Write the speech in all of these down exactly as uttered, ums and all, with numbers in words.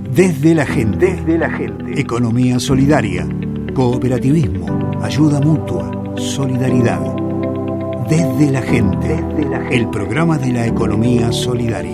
Desde la gente. Desde la gente. Economía solidaria, cooperativismo, ayuda mutua, solidaridad. Desde la gente. Desde la gente. El programa de la economía solidaria.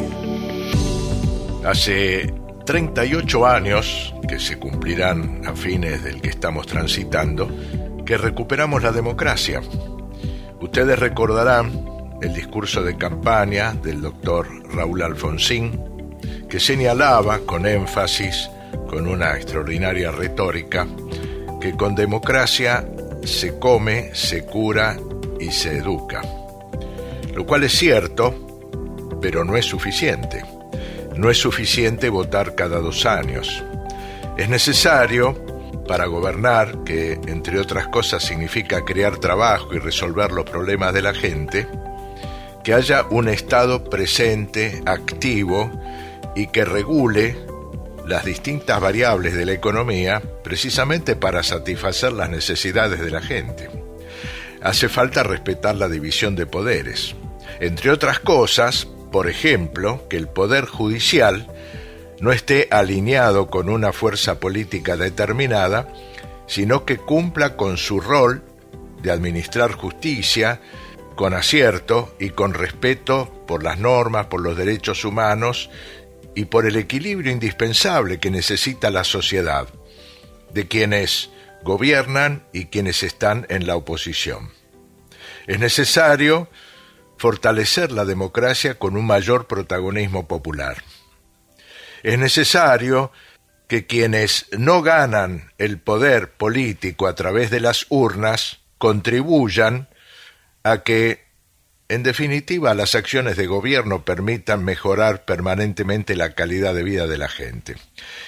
Hace treinta y ocho años, que se cumplirán a fines del que estamos transitando, que recuperamos la democracia. Ustedes recordarán el discurso de campaña del doctor Raúl Alfonsín, que señalaba con énfasis, con una extraordinaria retórica, que con democracia se come, se cura y se educa. Lo cual es cierto, pero no es suficiente. No es suficiente votar cada dos años. Es necesario, para gobernar, que entre otras cosas significa crear trabajo y resolver los problemas de la gente, que haya un Estado presente, activo y que regule las distintas variables de la economía precisamente para satisfacer las necesidades de la gente. Hace falta respetar la división de poderes. Entre otras cosas, por ejemplo, que el poder judicial no esté alineado con una fuerza política determinada, sino que cumpla con su rol de administrar justicia con acierto y con respeto por las normas, por los derechos humanos y por el equilibrio indispensable que necesita la sociedad, de quienes gobiernan y quienes están en la oposición. Es necesario fortalecer la democracia con un mayor protagonismo popular. Es necesario que quienes no ganan el poder político a través de las urnas contribuyan a que, en definitiva, las acciones de gobierno permitan mejorar permanentemente la calidad de vida de la gente.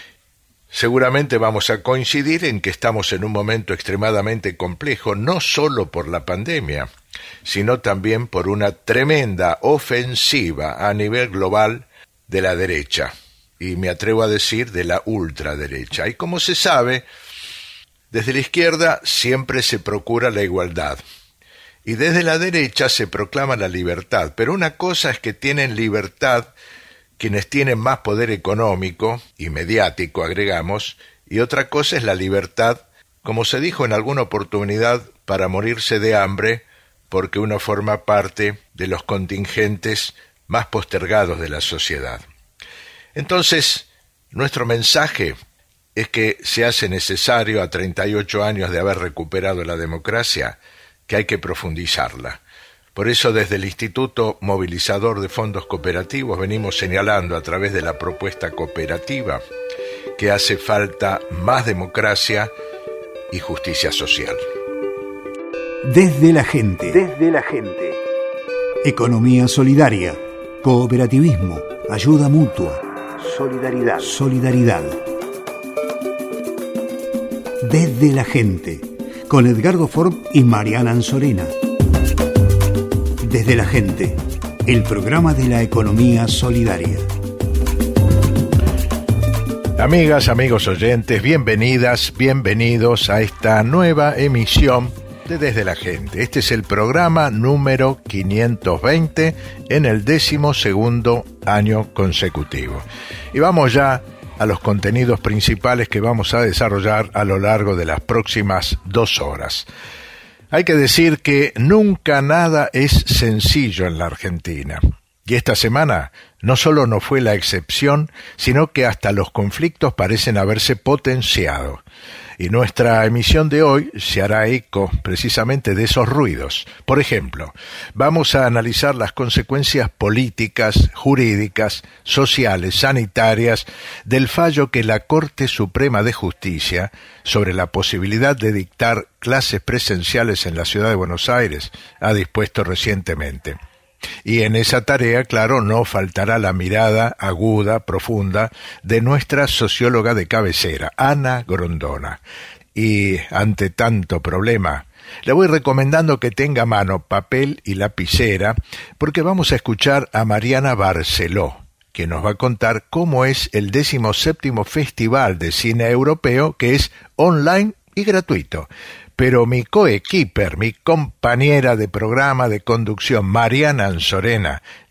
Seguramente vamos a coincidir en que estamos en un momento extremadamente complejo, no solo por la pandemia, sino también por una tremenda ofensiva a nivel global de la derecha, y me atrevo a decir de la ultraderecha. Y como se sabe, desde la izquierda siempre se procura la igualdad, y desde la derecha se proclama la libertad, pero una cosa es que tienen libertad quienes tienen más poder económico y mediático, agregamos, y otra cosa es la libertad, como se dijo en alguna oportunidad, para morirse de hambre, porque uno forma parte de los contingentes más postergados de la sociedad. Entonces, nuestro mensaje es que se hace necesario, a treinta y ocho años de haber recuperado la democracia, que hay que profundizarla. Por eso, desde el Instituto Movilizador de Fondos Cooperativos venimos señalando a través de la propuesta cooperativa que hace falta más democracia y justicia social. Desde la gente. Desde la gente. Economía solidaria, cooperativismo, ayuda mutua, solidaridad. Solidaridad. Desde la gente, con Edgardo Ford y Mariana Ansorena. Desde la gente, el programa de la economía solidaria. Amigas, amigos oyentes, bienvenidas, bienvenidos a esta nueva emisión de Desde la Gente. Este es el programa número quinientos veinte en el décimo segundo año consecutivo. Y vamos ya a los contenidos principales que vamos a desarrollar a lo largo de las próximas dos horas. Hay que decir que nunca nada es sencillo en la Argentina. Y esta semana no solo no fue la excepción, sino que hasta los conflictos parecen haberse potenciado. Y nuestra emisión de hoy se hará eco precisamente de esos ruidos. Por ejemplo, vamos a analizar las consecuencias políticas, jurídicas, sociales, sanitarias del fallo que la Corte Suprema de Justicia sobre la posibilidad de dictar clases presenciales en la ciudad de Buenos Aires ha dispuesto recientemente. Y en esa tarea, claro, no faltará la mirada aguda, profunda, de nuestra socióloga de cabecera, Ana Grondona. Y ante tanto problema, le voy recomendando que tenga a mano papel y lapicera, porque vamos a escuchar a Mariana Barceló, que nos va a contar cómo es el decimoséptimo Festival de Cine Europeo, que es online y gratuito. Pero mi coequiper, mi compañera de programa de conducción, Mariana Ansorena,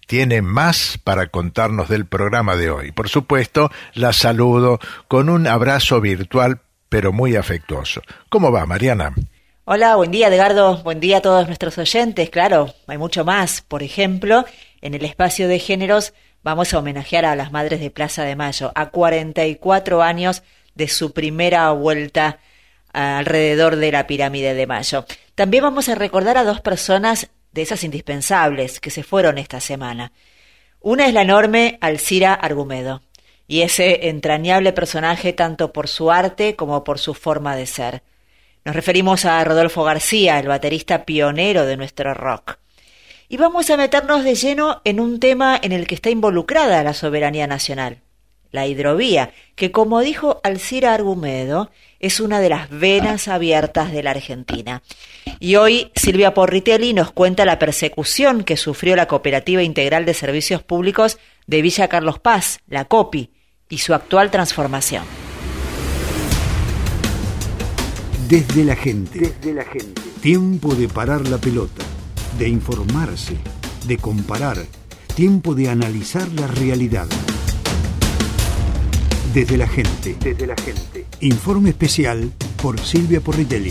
tiene más para contarnos del programa de hoy. Por supuesto, la saludo con un abrazo virtual, pero muy afectuoso. ¿Cómo va, Mariana? Hola, buen día, Edgardo. Buen día a todos nuestros oyentes. Claro, hay mucho más. Por ejemplo, en el espacio de géneros vamos a homenajear a las Madres de Plaza de Mayo, a cuarenta y cuatro años de su primera vuelta alrededor de la Pirámide de Mayo. También vamos a recordar a dos personas de esas indispensables que se fueron esta semana. Una es la enorme Alcira Argumedo, y ese entrañable personaje tanto por su arte como por su forma de ser. Nos referimos a Rodolfo García, el baterista pionero de nuestro rock. Y vamos a meternos de lleno en un tema en el que está involucrada la soberanía nacional, la hidrovía, que como dijo Alcira Argumedo, es una de las venas abiertas de la Argentina. Y hoy Silvia Porritelli nos cuenta la persecución que sufrió la Cooperativa Integral de Servicios Públicos de Villa Carlos Paz, la COPI, y su actual transformación. Desde la gente. Desde la gente. Tiempo de parar la pelota, de informarse, de comparar, tiempo de analizar la realidad. Desde la gente. Desde la gente. Informe especial por Silvia Porritelli.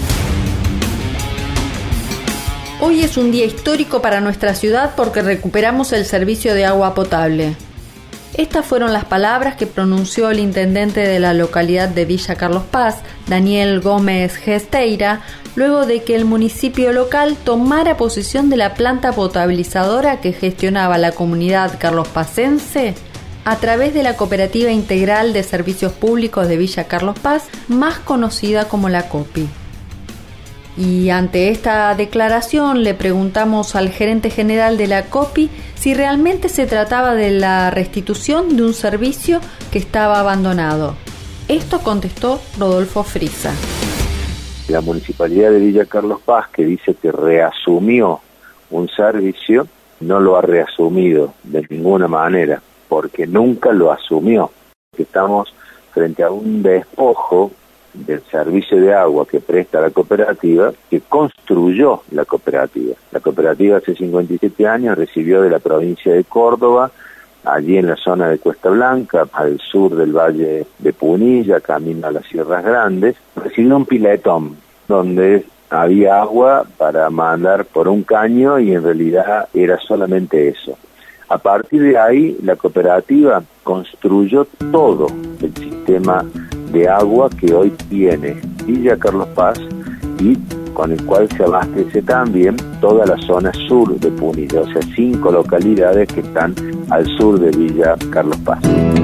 Hoy es un día histórico para nuestra ciudad porque recuperamos el servicio de agua potable. Estas fueron las palabras que pronunció el intendente de la localidad de Villa Carlos Paz, Daniel Gómez Gesteira, luego de que el municipio local tomara posesión de la planta potabilizadora que gestionaba la comunidad carlospacense a través de la Cooperativa Integral de Servicios Públicos de Villa Carlos Paz, más conocida como la COPI. Y ante esta declaración le preguntamos al gerente general de la COPI si realmente se trataba de la restitución de un servicio que estaba abandonado. Esto contestó Rodolfo Frisa. La Municipalidad de Villa Carlos Paz, que dice que reasumió un servicio, no lo ha reasumido de ninguna manera, porque nunca lo asumió. Estamos frente a un despojo del servicio de agua que presta la cooperativa, que construyó la cooperativa. La cooperativa hace cincuenta y siete años recibió de la provincia de Córdoba, allí en la zona de Cuesta Blanca, al sur del valle de Punilla, camino a las Sierras Grandes, recibió un piletón donde había agua para mandar por un caño y en realidad era solamente eso. A partir de ahí, la cooperativa construyó todo el sistema de agua que hoy tiene Villa Carlos Paz y con el cual se abastece también toda la zona sur de Punilla, o sea, cinco localidades que están al sur de Villa Carlos Paz.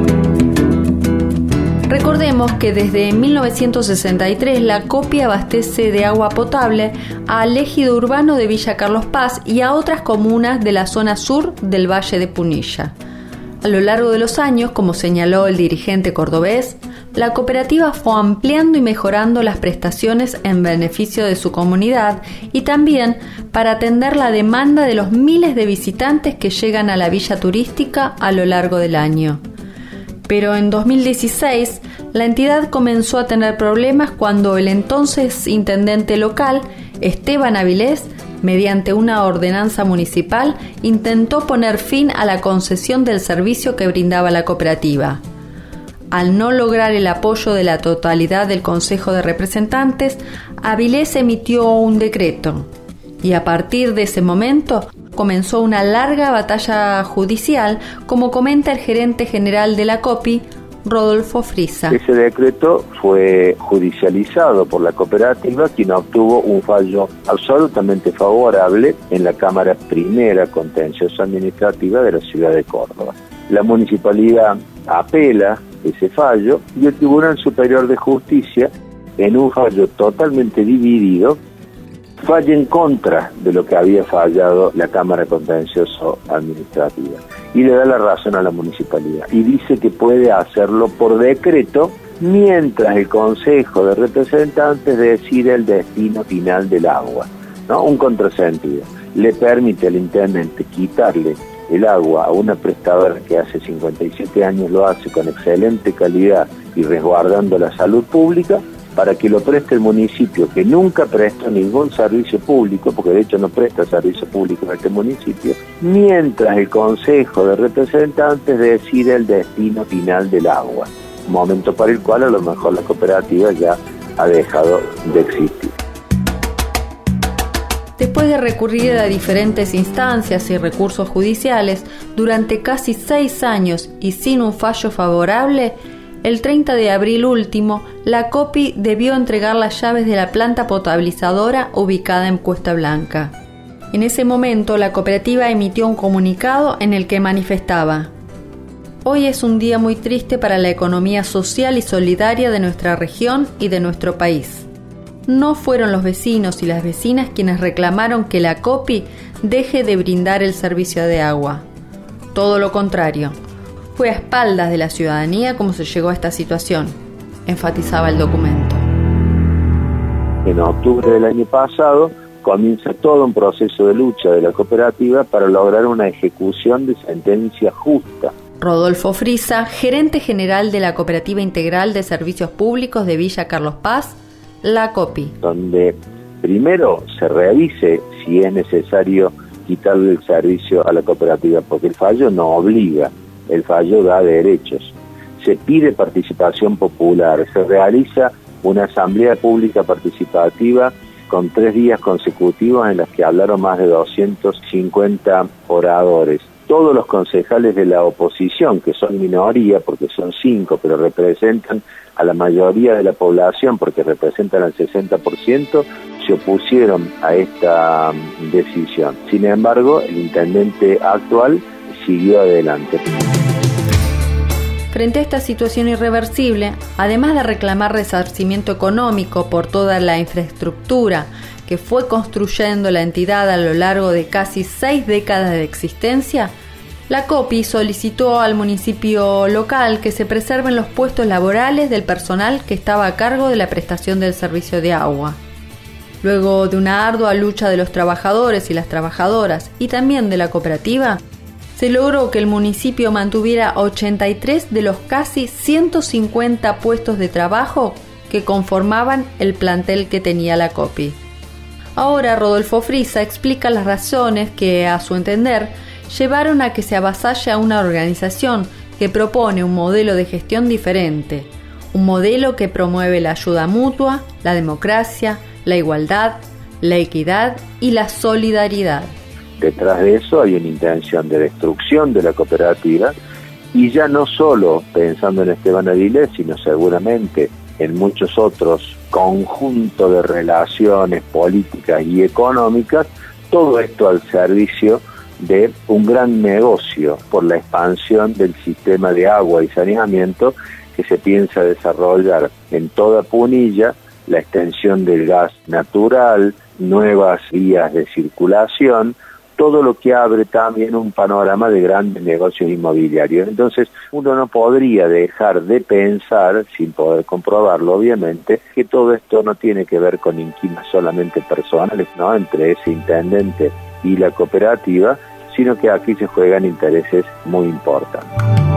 Recordemos que desde mil novecientos sesenta y tres la COPI abastece de agua potable al ejido urbano de Villa Carlos Paz y a otras comunas de la zona sur del Valle de Punilla. A lo largo de los años, como señaló el dirigente cordobés, la cooperativa fue ampliando y mejorando las prestaciones en beneficio de su comunidad y también para atender la demanda de los miles de visitantes que llegan a la villa turística a lo largo del año. Pero en dos mil dieciséis, la entidad comenzó a tener problemas cuando el entonces intendente local, Esteban Avilés, mediante una ordenanza municipal, intentó poner fin a la concesión del servicio que brindaba la cooperativa. Al no lograr el apoyo de la totalidad del Consejo de Representantes, Avilés emitió un decreto y a partir de ese momento comenzó una larga batalla judicial, como comenta el gerente general de la COPI, Rodolfo Frisa. Ese decreto fue judicializado por la cooperativa, quien obtuvo un fallo absolutamente favorable en la Cámara Primera Contencioso Administrativa de la ciudad de Córdoba. La municipalidad apela ese fallo y el Tribunal Superior de Justicia, en un fallo totalmente dividido, falla en contra de lo que había fallado la Cámara Contencioso Administrativa y le da la razón a la municipalidad y dice que puede hacerlo por decreto mientras el Consejo de Representantes decide el destino final del agua, ¿no? Un contrasentido. Le permite al intendente quitarle el agua a una prestadora que hace cincuenta y siete años lo hace con excelente calidad y resguardando la salud pública, para que lo preste el municipio, que nunca prestó ningún servicio público, porque de hecho no presta servicio público en este municipio, mientras el Consejo de Representantes decide el destino final del agua, momento para el cual a lo mejor la cooperativa ya ha dejado de existir. Después de recurrir a diferentes instancias y recursos judiciales durante casi seis años y sin un fallo favorable, el treinta de abril último, la COPI debió entregar las llaves de la planta potabilizadora ubicada en Cuesta Blanca. En ese momento, la cooperativa emitió un comunicado en el que manifestaba: «Hoy es un día muy triste para la economía social y solidaria de nuestra región y de nuestro país. No fueron los vecinos y las vecinas quienes reclamaron que la COPI deje de brindar el servicio de agua. Todo lo contrario, fue a espaldas de la ciudadanía como se llegó a esta situación», enfatizaba el documento. En octubre del año pasado comienza todo un proceso de lucha de la cooperativa para lograr una ejecución de sentencia justa. Rodolfo Frisa, gerente general de la Cooperativa Integral de Servicios Públicos de Villa Carlos Paz, la COPI. Donde primero se revise si es necesario quitarle el servicio a la cooperativa, porque el fallo no obliga, el fallo da derechos. Se pide participación popular, se realiza una asamblea pública participativa con tres días consecutivos en las que hablaron más de doscientos cincuenta oradores. Todos los concejales de la oposición, que son minoría porque son cinco, pero representan a la mayoría de la población porque representan al sesenta por ciento, se opusieron a esta decisión. Sin embargo, el intendente actual siguió adelante. Frente a esta situación irreversible, además de reclamar resarcimiento económico por toda la infraestructura que fue construyendo la entidad a lo largo de casi seis décadas de existencia, la COPI solicitó al municipio local que se preserven los puestos laborales del personal que estaba a cargo de la prestación del servicio de agua. Luego de una ardua lucha de los trabajadores y las trabajadoras y también de la cooperativa, se logró que el municipio mantuviera ochenta y tres de los casi ciento cincuenta puestos de trabajo que conformaban el plantel que tenía la COPI. Ahora Rodolfo Frisa explica las razones que, a su entender, llevaron a que se avasalle a una organización que propone un modelo de gestión diferente, un modelo que promueve la ayuda mutua, la democracia, la igualdad, la equidad y la solidaridad. Detrás de eso hay una intención de destrucción de la cooperativa, y ya no solo pensando en Esteban Avilés, sino seguramente en muchos otros conjuntos de relaciones políticas y económicas, todo esto al servicio de un gran negocio por la expansión del sistema de agua y saneamiento que se piensa desarrollar en toda Punilla, la extensión del gas natural, nuevas vías de circulación, todo lo que abre también un panorama de grandes negocios inmobiliarios. Entonces, uno no podría dejar de pensar, sin poder comprobarlo obviamente, que todo esto no tiene que ver con inquinas solamente personales, ¿no?, entre ese intendente y la cooperativa, sino que aquí se juegan intereses muy importantes.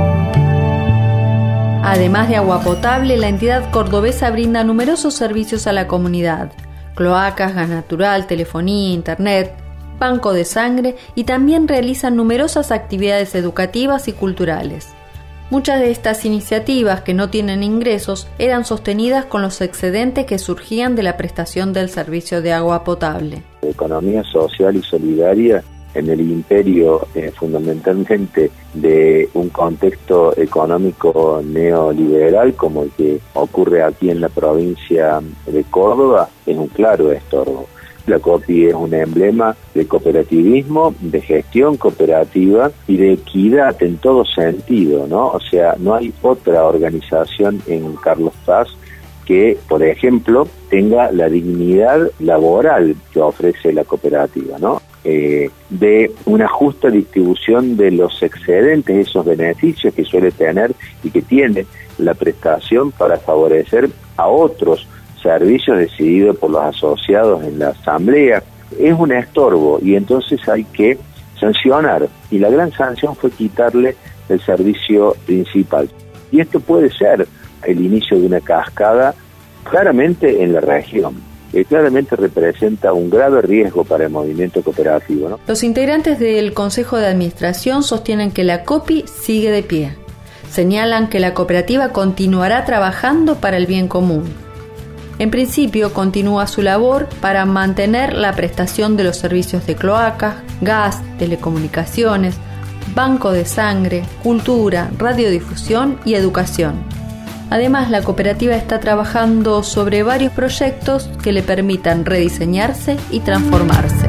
Además de agua potable, la entidad cordobesa brinda numerosos servicios a la comunidad: cloacas, gas natural, telefonía, internet, banco de sangre, y también realizan numerosas actividades educativas y culturales. Muchas de estas iniciativas, que no tienen ingresos, eran sostenidas con los excedentes que surgían de la prestación del servicio de agua potable. La economía social y solidaria en el imperio, eh, fundamentalmente de un contexto económico neoliberal como el que ocurre aquí en la provincia de Córdoba, es un claro estorbo. La COPI es un emblema de cooperativismo, de gestión cooperativa y de equidad en todo sentido, ¿no? O sea, no hay otra organización en Carlos Paz que, por ejemplo, tenga la dignidad laboral que ofrece la cooperativa, ¿no? Eh, de una justa distribución de los excedentes, esos beneficios que suele tener y que tiene la prestación para favorecer a otros servicios decididos por los asociados en la asamblea. Es un estorbo y entonces hay que sancionar, y la gran sanción fue quitarle el servicio principal. Y esto puede ser el inicio de una cascada claramente en la región, que claramente representa un grave riesgo para el movimiento cooperativo, ¿no? Los integrantes del Consejo de Administración sostienen que la COPI sigue de pie. Señalan que la cooperativa continuará trabajando para el bien común. En principio, continúa su labor para mantener la prestación de los servicios de cloacas, gas, telecomunicaciones, banco de sangre, cultura, radiodifusión y educación. Además, la cooperativa está trabajando sobre varios proyectos que le permitan rediseñarse y transformarse.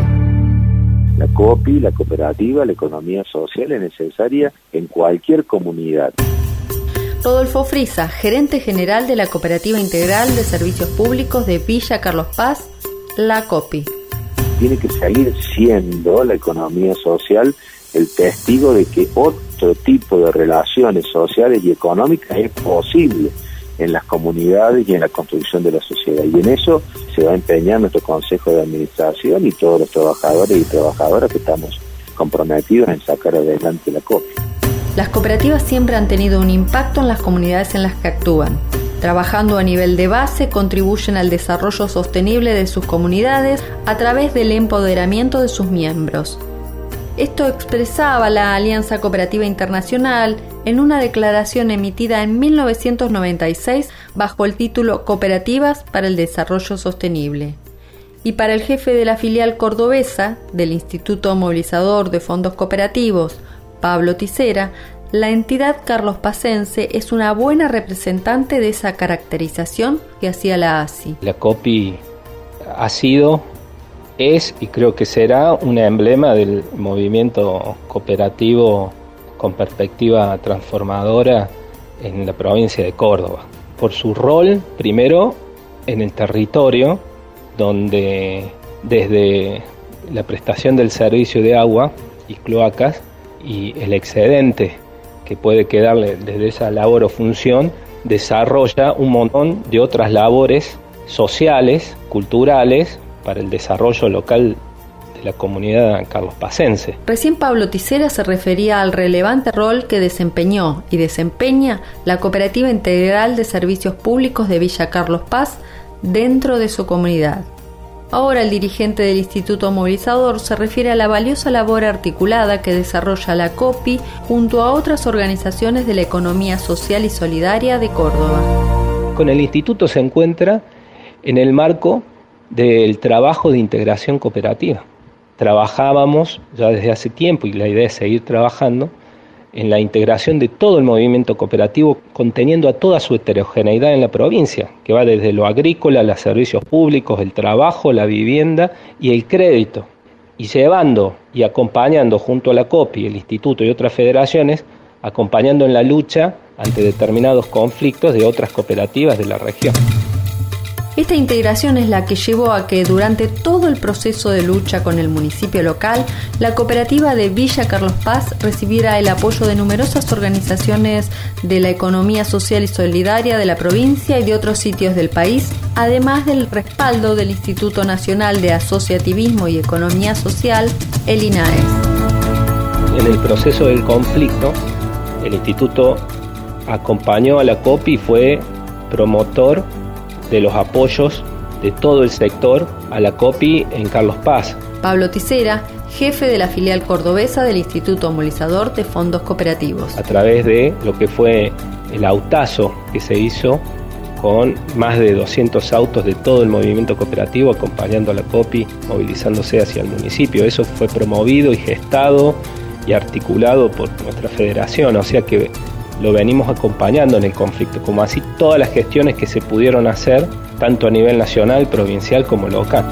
La COPI, la cooperativa, la economía social es necesaria en cualquier comunidad. Rodolfo Frisa, gerente general de la Cooperativa Integral de Servicios Públicos de Villa Carlos Paz, la COPI. Tiene que seguir siendo la economía social el testigo de que otro tipo de relaciones sociales y económicas es posible en las comunidades y en la construcción de la sociedad. Y en eso se va a empeñar nuestro Consejo de Administración y todos los trabajadores y trabajadoras que estamos comprometidos en sacar adelante la COPI. Las cooperativas siempre han tenido un impacto en las comunidades en las que actúan. Trabajando a nivel de base, contribuyen al desarrollo sostenible de sus comunidades a través del empoderamiento de sus miembros. Esto expresaba la Alianza Cooperativa Internacional en una declaración emitida en mil novecientos noventa y seis bajo el título Cooperativas para el Desarrollo Sostenible. Y para el jefe de la filial cordobesa del Instituto Movilizador de Fondos Cooperativos, Pablo Tisera, la entidad carlospacense es una buena representante de esa caracterización que hacía la A S I. La COPI ha sido, es y creo que será un emblema del movimiento cooperativo con perspectiva transformadora en la provincia de Córdoba. Por su rol, primero, en el territorio, donde desde la prestación del servicio de agua y cloacas y el excedente que puede quedarle desde esa labor o función, desarrolla un montón de otras labores sociales, culturales, para el desarrollo local de la comunidad carlospacense. Recién Pablo Tisera se refería al relevante rol que desempeñó y desempeña la Cooperativa Integral de Servicios Públicos de Villa Carlos Paz dentro de su comunidad. Ahora el dirigente del Instituto Movilizador se refiere a la valiosa labor articulada que desarrolla la COPI junto a otras organizaciones de la economía social y solidaria de Córdoba. Con el instituto se encuentra en el marco del trabajo de integración cooperativa. Trabajábamos ya desde hace tiempo, y la idea es seguir trabajando, en la integración de todo el movimiento cooperativo, conteniendo a toda su heterogeneidad en la provincia, que va desde lo agrícola, los servicios públicos, el trabajo, la vivienda y el crédito, y llevando y acompañando junto a la COPI, el instituto y otras federaciones, acompañando en la lucha ante determinados conflictos de otras cooperativas de la región. Esta integración es la que llevó a que durante todo el proceso de lucha con el municipio local, la cooperativa de Villa Carlos Paz recibiera el apoyo de numerosas organizaciones de la economía social y solidaria de la provincia y de otros sitios del país, además del respaldo del Instituto Nacional de Asociativismo y Economía Social, el INAES. En el proceso del conflicto, el instituto acompañó a la COPI y fue promotor de los apoyos de todo el sector a la COPI en Carlos Paz. Pablo Tisera, jefe de la filial cordobesa del Instituto Movilizador de Fondos Cooperativos. A través de lo que fue el autazo que se hizo con más de doscientos autos de todo el movimiento cooperativo acompañando a la COPI, movilizándose hacia el municipio. Eso fue promovido y gestado y articulado por nuestra federación, o sea que lo venimos acompañando en el conflicto, como así todas las gestiones que se pudieron hacer, tanto a nivel nacional, provincial como local.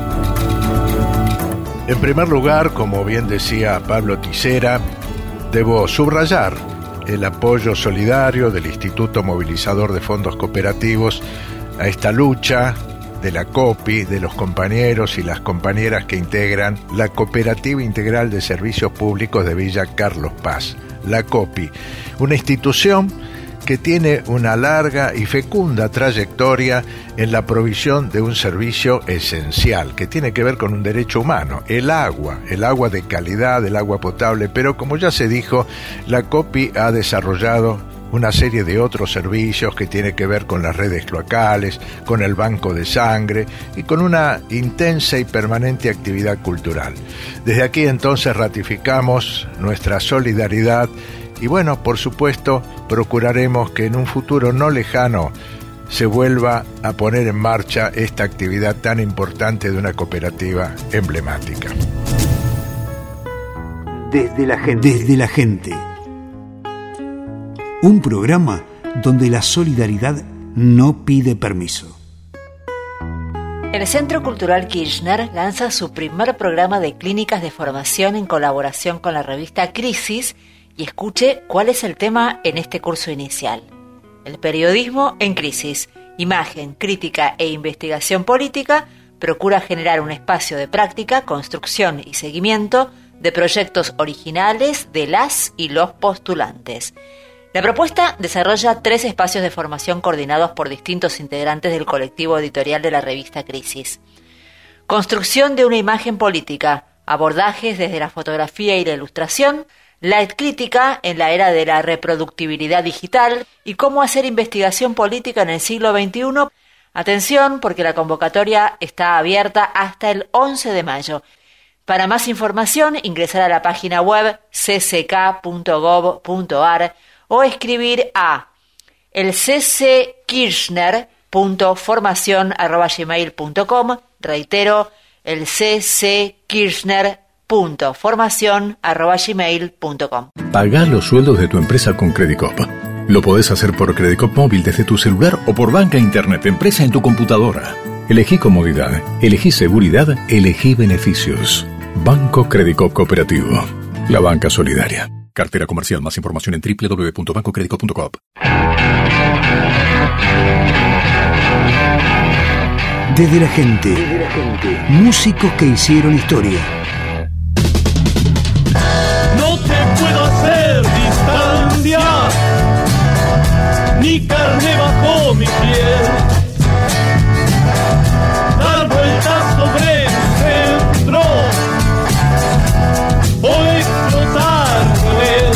En primer lugar, como bien decía Pablo Tisera, debo subrayar el apoyo solidario del Instituto Movilizador de Fondos Cooperativos a esta lucha de la COPI, de los compañeros y las compañeras que integran la Cooperativa Integral de Servicios Públicos de Villa Carlos Paz, la COPI, una institución que tiene una larga y fecunda trayectoria en la provisión de un servicio esencial que tiene que ver con un derecho humano, el agua, el agua de calidad, el agua potable, pero como ya se dijo, la COPI ha desarrollado una serie de otros servicios que tiene que ver con las redes cloacales, con el banco de sangre y con una intensa y permanente actividad cultural. Desde aquí entonces ratificamos nuestra solidaridad y bueno, por supuesto, procuraremos que en un futuro no lejano se vuelva a poner en marcha esta actividad tan importante de una cooperativa emblemática. Desde la gente. Desde la gente. Un programa donde la solidaridad no pide permiso. El Centro Cultural Kirchner lanza su primer programa de clínicas de formación en colaboración con la revista Crisis y escuche cuál es el tema en este curso inicial. El periodismo en crisis, imagen, crítica e investigación política procura generar un espacio de práctica, construcción y seguimiento de proyectos originales de las y los postulantes. La propuesta desarrolla tres espacios de formación coordinados por distintos integrantes del colectivo editorial de la revista Crisis. Construcción de una imagen política, abordajes desde la fotografía y la ilustración, la crítica en la era de la reproductibilidad digital y cómo hacer investigación política en el siglo veintiuno. Atención, porque la convocatoria está abierta hasta el once de mayo. Para más información, ingresar a la página web c c k punto gov punto a r o escribir a el cckirchner punto formación arroba gmail punto com. Reitero, el cckirchner punto formación arroba gmail punto com. Pagá los sueldos de tu empresa con Credicop. Lo podés hacer por Credicop móvil desde tu celular o por banca internet empresa en tu computadora. Elegí comodidad, elegí seguridad, elegí beneficios. Banco Credicop Cooperativo. La banca solidaria. Cartera comercial. Más información en doble u doble u doble u punto banco credicop punto com. Desde la gente. Desde la gente. Músicos que hicieron historia. No te puedo hacer distancia, ni carne bajo mi piel. Dar vueltas sobre el centro o explotar con él.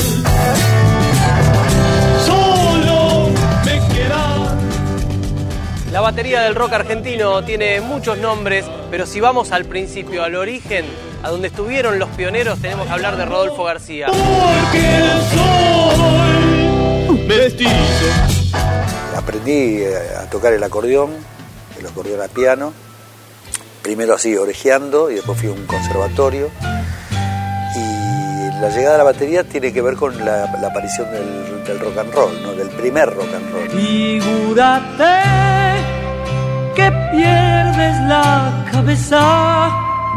Solo me queda. La batería del rock argentino tiene muchos nombres, pero si vamos al principio, al origen, a donde estuvieron los pioneros, tenemos que hablar de Rodolfo García. Porque soy mestizo. Aprendí a tocar el acordeón, el acordeón a piano, primero así orejeando y después fui a un conservatorio. Y la llegada a la batería tiene que ver con la, la aparición del, del rock and roll, ¿no? Del primer rock and roll. Figúrate que pierdes la cabeza,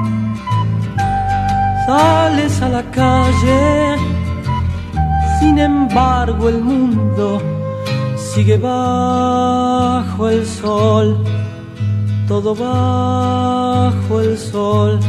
sales a la calle, sin embargo el mundo sigue bajo el sol, todo bajo el sol,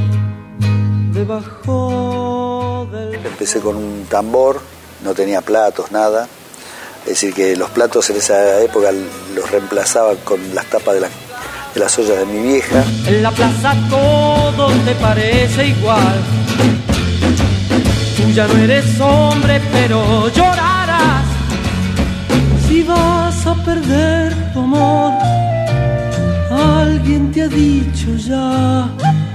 debajo del... Empecé con un tambor, no tenía platos, nada, es decir que los platos en esa época los reemplazaba con las tapas de, la, de las ollas de mi vieja. En la plaza todo te parece igual, tú ya no eres hombre pero llorarás si vas a perder tu amor. Alguien te ha dicho ya,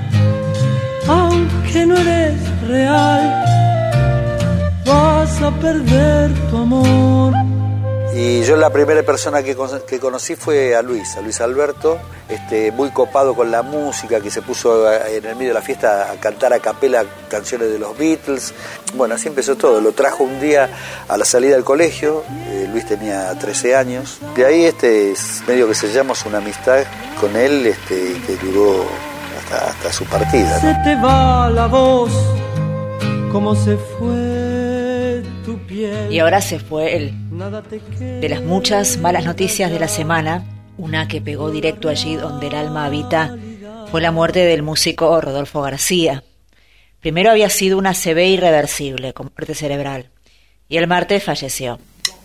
aunque no eres real, vas a perder tu amor. Y yo la primera persona que, que conocí fue a Luis, a Luis Alberto, este, muy copado con la música, que se puso en el medio de la fiesta a cantar a capela canciones de los Beatles. Bueno, así empezó todo. Lo trajo un día a la salida del colegio, eh, Luis tenía trece años. De ahí este, es medio que sellamos una amistad con él este, que duró hasta, hasta su partida, ¿no? Se te va la voz, como se fue tu piel. Y ahora se fue él. De las muchas malas noticias de la semana, una que pegó directo allí donde el alma habita fue la muerte del músico Rodolfo García. Primero había sido una C B irreversible con muerte cerebral y el martes falleció.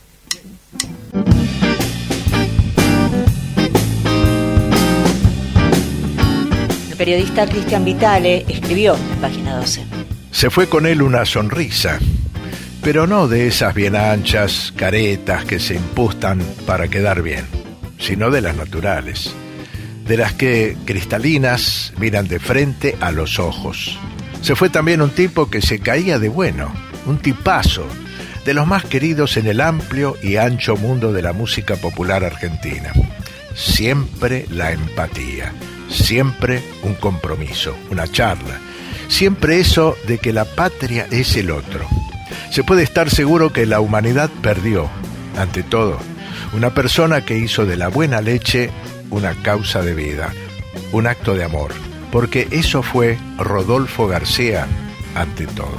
El periodista Cristian Vitale escribió en Página doce. Se fue con él una sonrisa, pero no de esas bien anchas, caretas que se impustan para quedar bien, sino de las naturales, de las que, cristalinas, miran de frente a los ojos. Se fue también un tipo que se caía de bueno, un tipazo, de los más queridos en el amplio y ancho mundo de la música popular argentina. Siempre la empatía, siempre un compromiso, una charla, siempre eso de que la patria es el otro. Se puede estar seguro que la humanidad perdió, ante todo, una persona que hizo de la buena leche una causa de vida, un acto de amor, porque eso fue Rodolfo García ante todo.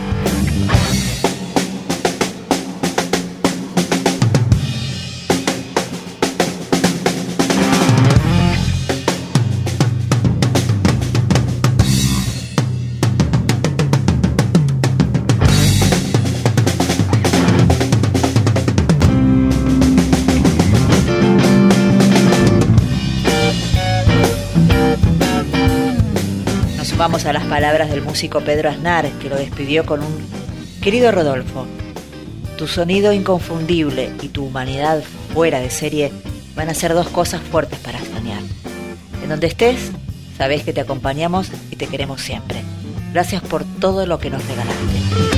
Vamos a las palabras del músico Pedro Aznar, que lo despidió con un: querido Rodolfo, tu sonido inconfundible y tu humanidad fuera de serie van a ser dos cosas fuertes para extrañar. En donde estés, sabés que te acompañamos y te queremos siempre. Gracias por todo lo que nos regalaste.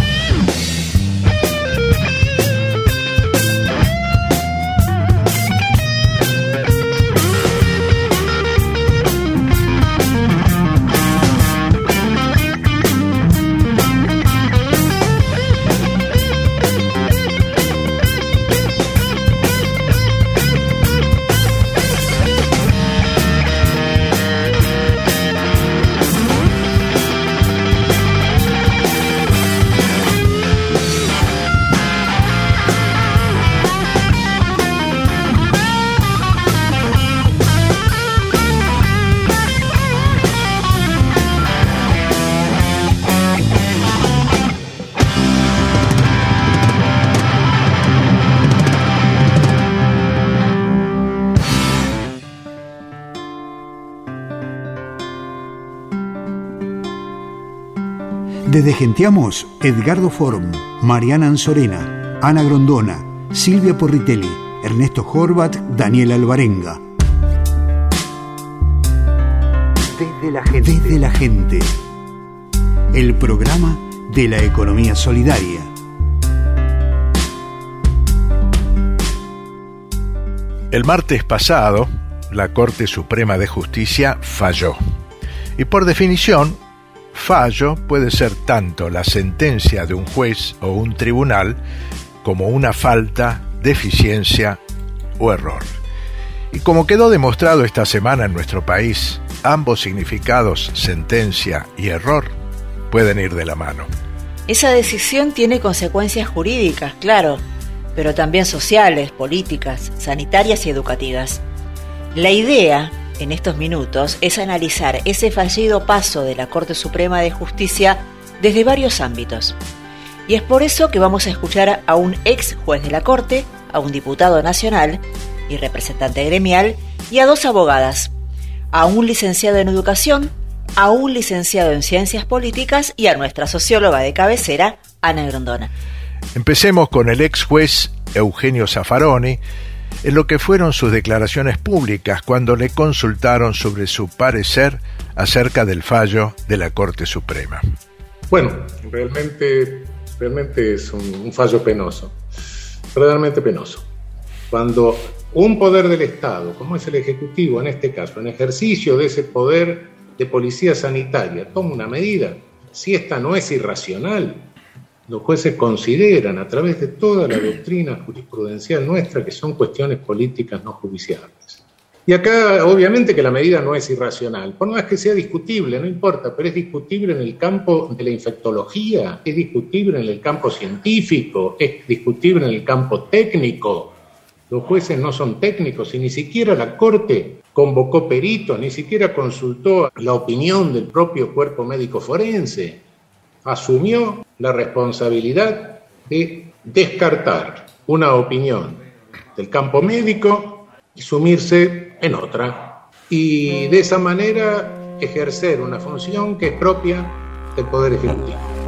Desde Genteamos, Edgardo Form, Mariana Anzorena, Ana Grondona, Silvia Porritelli, Ernesto Horvat, Daniel Alvarenga. Desde la gente. Desde la gente. El programa de la economía solidaria. El martes pasado, la Corte Suprema de Justicia falló. Y por definición, fallo puede ser tanto la sentencia de un juez o un tribunal como una falta, deficiencia o error. Y como quedó demostrado esta semana en nuestro país, ambos significados, sentencia y error, pueden ir de la mano. Esa decisión tiene consecuencias jurídicas, claro, pero también sociales, políticas, sanitarias y educativas. La idea en estos minutos es analizar ese fallido paso de la Corte Suprema de Justicia desde varios ámbitos. Y es por eso que vamos a escuchar a un ex juez de la Corte, a un diputado nacional y representante gremial, y a dos abogadas, a un licenciado en Educación, a un licenciado en Ciencias Políticas y a nuestra socióloga de cabecera, Ana Grondona. Empecemos con el ex juez Eugenio Zaffaroni, en lo que fueron sus declaraciones públicas cuando le consultaron sobre su parecer acerca del fallo de la Corte Suprema. Bueno, realmente, realmente es un, un fallo penoso, realmente penoso. Cuando un poder del Estado, como es el Ejecutivo en este caso, en ejercicio de ese poder de policía sanitaria, toma una medida, si esta no es irracional, los jueces consideran a través de toda la doctrina jurisprudencial nuestra que son cuestiones políticas no judiciales. Y acá obviamente que la medida no es irracional, por más que sea discutible, no importa, pero es discutible en el campo de la infectología, es discutible en el campo científico, es discutible en el campo técnico. Los jueces no son técnicos y ni siquiera la Corte convocó peritos, ni siquiera consultó la opinión del propio cuerpo médico forense. Asumió la responsabilidad de descartar una opinión del campo médico y sumirse en otra. Y de esa manera ejercer una función que es propia del Poder Ejecutivo.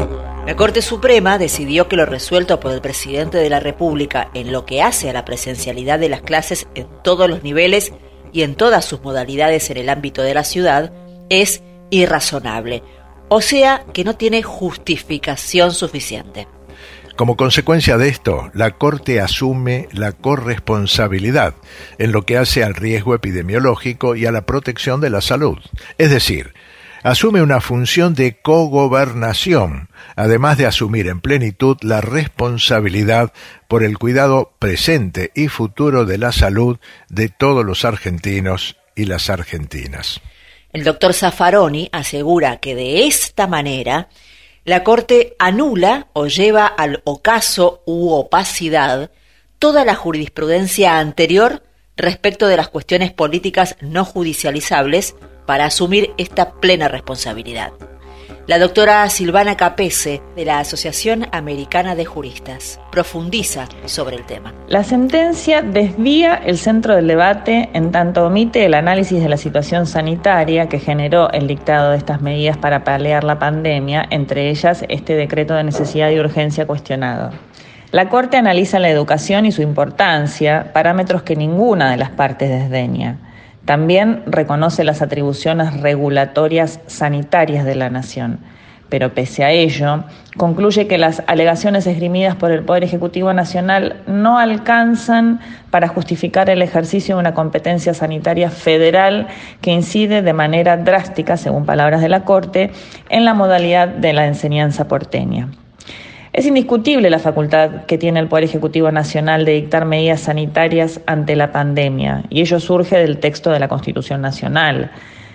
La Corte Suprema decidió que lo resuelto por el presidente de la República en lo que hace a la presencialidad de las clases en todos los niveles y en todas sus modalidades en el ámbito de la ciudad es irrazonable, o sea que no tiene justificación suficiente. Como consecuencia de esto, la Corte asume la corresponsabilidad en lo que hace al riesgo epidemiológico y a la protección de la salud, es decir, asume una función de cogobernación, además de asumir en plenitud la responsabilidad por el cuidado presente y futuro de la salud de todos los argentinos y las argentinas. El doctor Zaffaroni asegura que de esta manera la Corte anula o lleva al ocaso u opacidad toda la jurisprudencia anterior respecto de las cuestiones políticas no judicializables para asumir esta plena responsabilidad. La doctora Silvana Capese, de la Asociación Americana de Juristas, profundiza sobre el tema. La sentencia desvía el centro del debate en tanto omite el análisis de la situación sanitaria que generó el dictado de estas medidas para paliar la pandemia, entre ellas este decreto de necesidad y urgencia cuestionado. La Corte analiza la educación y su importancia, parámetros que ninguna de las partes desdeña. También reconoce las atribuciones regulatorias sanitarias de la nación, pero pese a ello, concluye que las alegaciones esgrimidas por el Poder Ejecutivo Nacional no alcanzan para justificar el ejercicio de una competencia sanitaria federal que incide de manera drástica, según palabras de la Corte, en la modalidad de la enseñanza porteña. Es indiscutible la facultad que tiene el Poder Ejecutivo Nacional de dictar medidas sanitarias ante la pandemia, y ello surge del texto de la Constitución Nacional.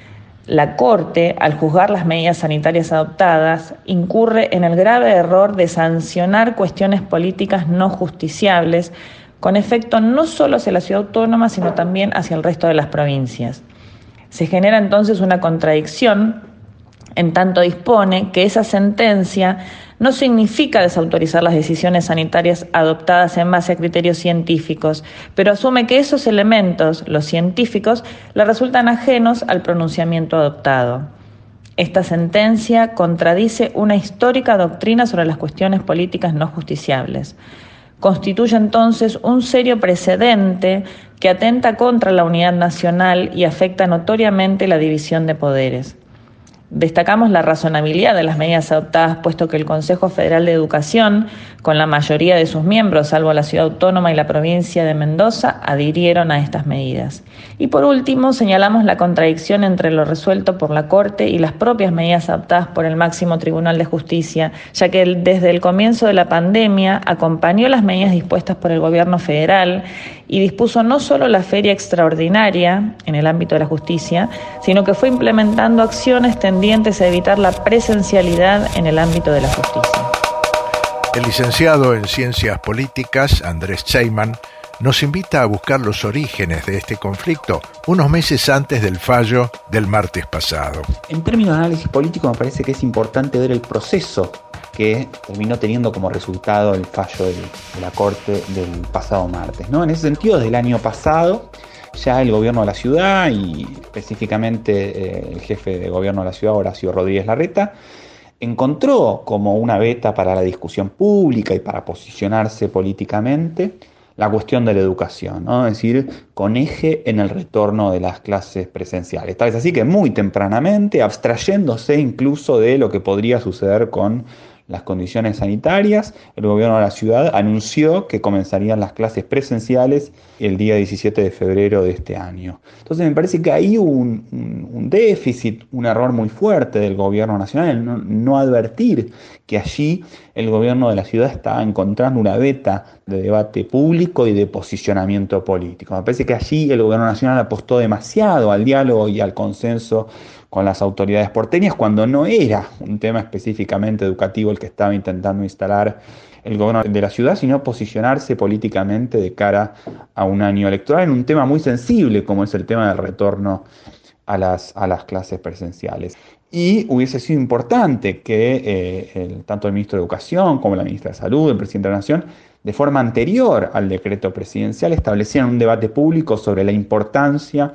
La Corte, al juzgar las medidas sanitarias adoptadas, incurre en el grave error de sancionar cuestiones políticas no justiciables, con efecto no solo hacia la ciudad autónoma, sino también hacia el resto de las provincias. Se genera entonces una contradicción, en tanto dispone que esa sentencia no significa desautorizar las decisiones sanitarias adoptadas en base a criterios científicos, pero asume que esos elementos, los científicos, le resultan ajenos al pronunciamiento adoptado. Esta sentencia contradice una histórica doctrina sobre las cuestiones políticas no justiciables. Constituye entonces un serio precedente que atenta contra la unidad nacional y afecta notoriamente la división de poderes. Destacamos la razonabilidad de las medidas adoptadas, puesto que el Consejo Federal de Educación, con la mayoría de sus miembros, salvo la Ciudad Autónoma y la provincia de Mendoza, adhirieron a estas medidas. Y por último, señalamos la contradicción entre lo resuelto por la Corte y las propias medidas adoptadas por el máximo Tribunal de Justicia, ya que desde el comienzo de la pandemia acompañó las medidas dispuestas por el Gobierno federal y dispuso no solo la feria extraordinaria en el ámbito de la justicia, sino que fue implementando acciones tendientes a evitar la presencialidad en el ámbito de la justicia. El licenciado en Ciencias Políticas, Andrés Cheyman, nos invita a buscar los orígenes de este conflicto unos meses antes del fallo del martes pasado. En términos de análisis político, me parece que es importante ver el proceso que terminó teniendo como resultado el fallo del, de la Corte del pasado martes, ¿no? En ese sentido, desde el año pasado, ya el gobierno de la ciudad y específicamente eh, el jefe de gobierno de la ciudad, Horacio Rodríguez Larreta, encontró como una veta para la discusión pública y para posicionarse políticamente la cuestión de la educación, ¿no? Es decir, con eje en el retorno de las clases presenciales. Tal vez así que muy tempranamente, abstrayéndose incluso de lo que podría suceder con las condiciones sanitarias, el gobierno de la ciudad anunció que comenzarían las clases presenciales el día diecisiete de febrero de este año. Entonces me parece que hay un, un, un déficit, un error muy fuerte del gobierno nacional, no, no advertir que allí el gobierno de la ciudad está encontrando una veta de debate público y de posicionamiento político. Me parece que allí el gobierno nacional apostó demasiado al diálogo y al consenso con las autoridades porteñas, cuando no era un tema específicamente educativo el que estaba intentando instalar el gobierno de la ciudad, sino posicionarse políticamente de cara a un año electoral en un tema muy sensible como es el tema del retorno a las, a las clases presenciales. Y hubiese sido importante que eh, el, tanto el ministro de Educación como la ministra de Salud, el presidente de la Nación, de forma anterior al decreto presidencial, establecieran un debate público sobre la importancia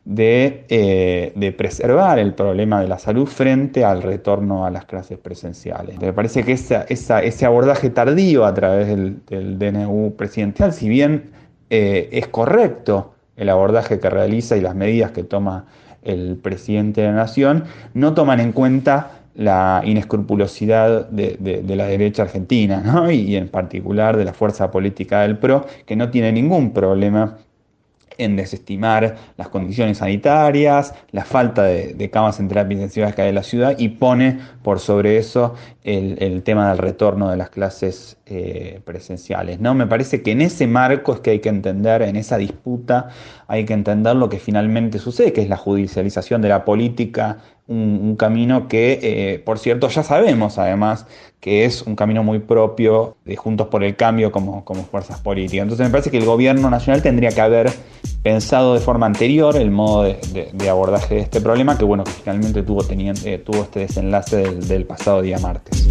de, eh, de preservar el problema de la salud frente al retorno a las clases presenciales. Me parece que esa, esa, ese abordaje tardío a través del, del D N U presidencial, si bien eh, es correcto el abordaje que realiza y las medidas que toma el presidente de la Nación, no toman en cuenta la inescrupulosidad de, de, de la derecha argentina, ¿no? y, y en particular de la fuerza política del P R O, que no tiene ningún problema en desestimar las condiciones sanitarias, la falta de, de camas en terapia intensiva que hay en la ciudad, y pone por sobre eso el, el tema del retorno de las clases eh, presenciales, ¿no? Me parece que en ese marco es que hay que entender, en esa disputa, hay que entender lo que finalmente sucede, que es la judicialización de la política, un, un camino que, eh, por cierto, ya sabemos además que es un camino muy propio de Juntos por el Cambio como, como fuerzas políticas. Entonces me parece que el gobierno nacional tendría que haber pensado de forma anterior el modo de, de, de abordaje de este problema, que bueno, que finalmente tuvo, teniendo, eh, tuvo este desenlace del, del pasado día martes.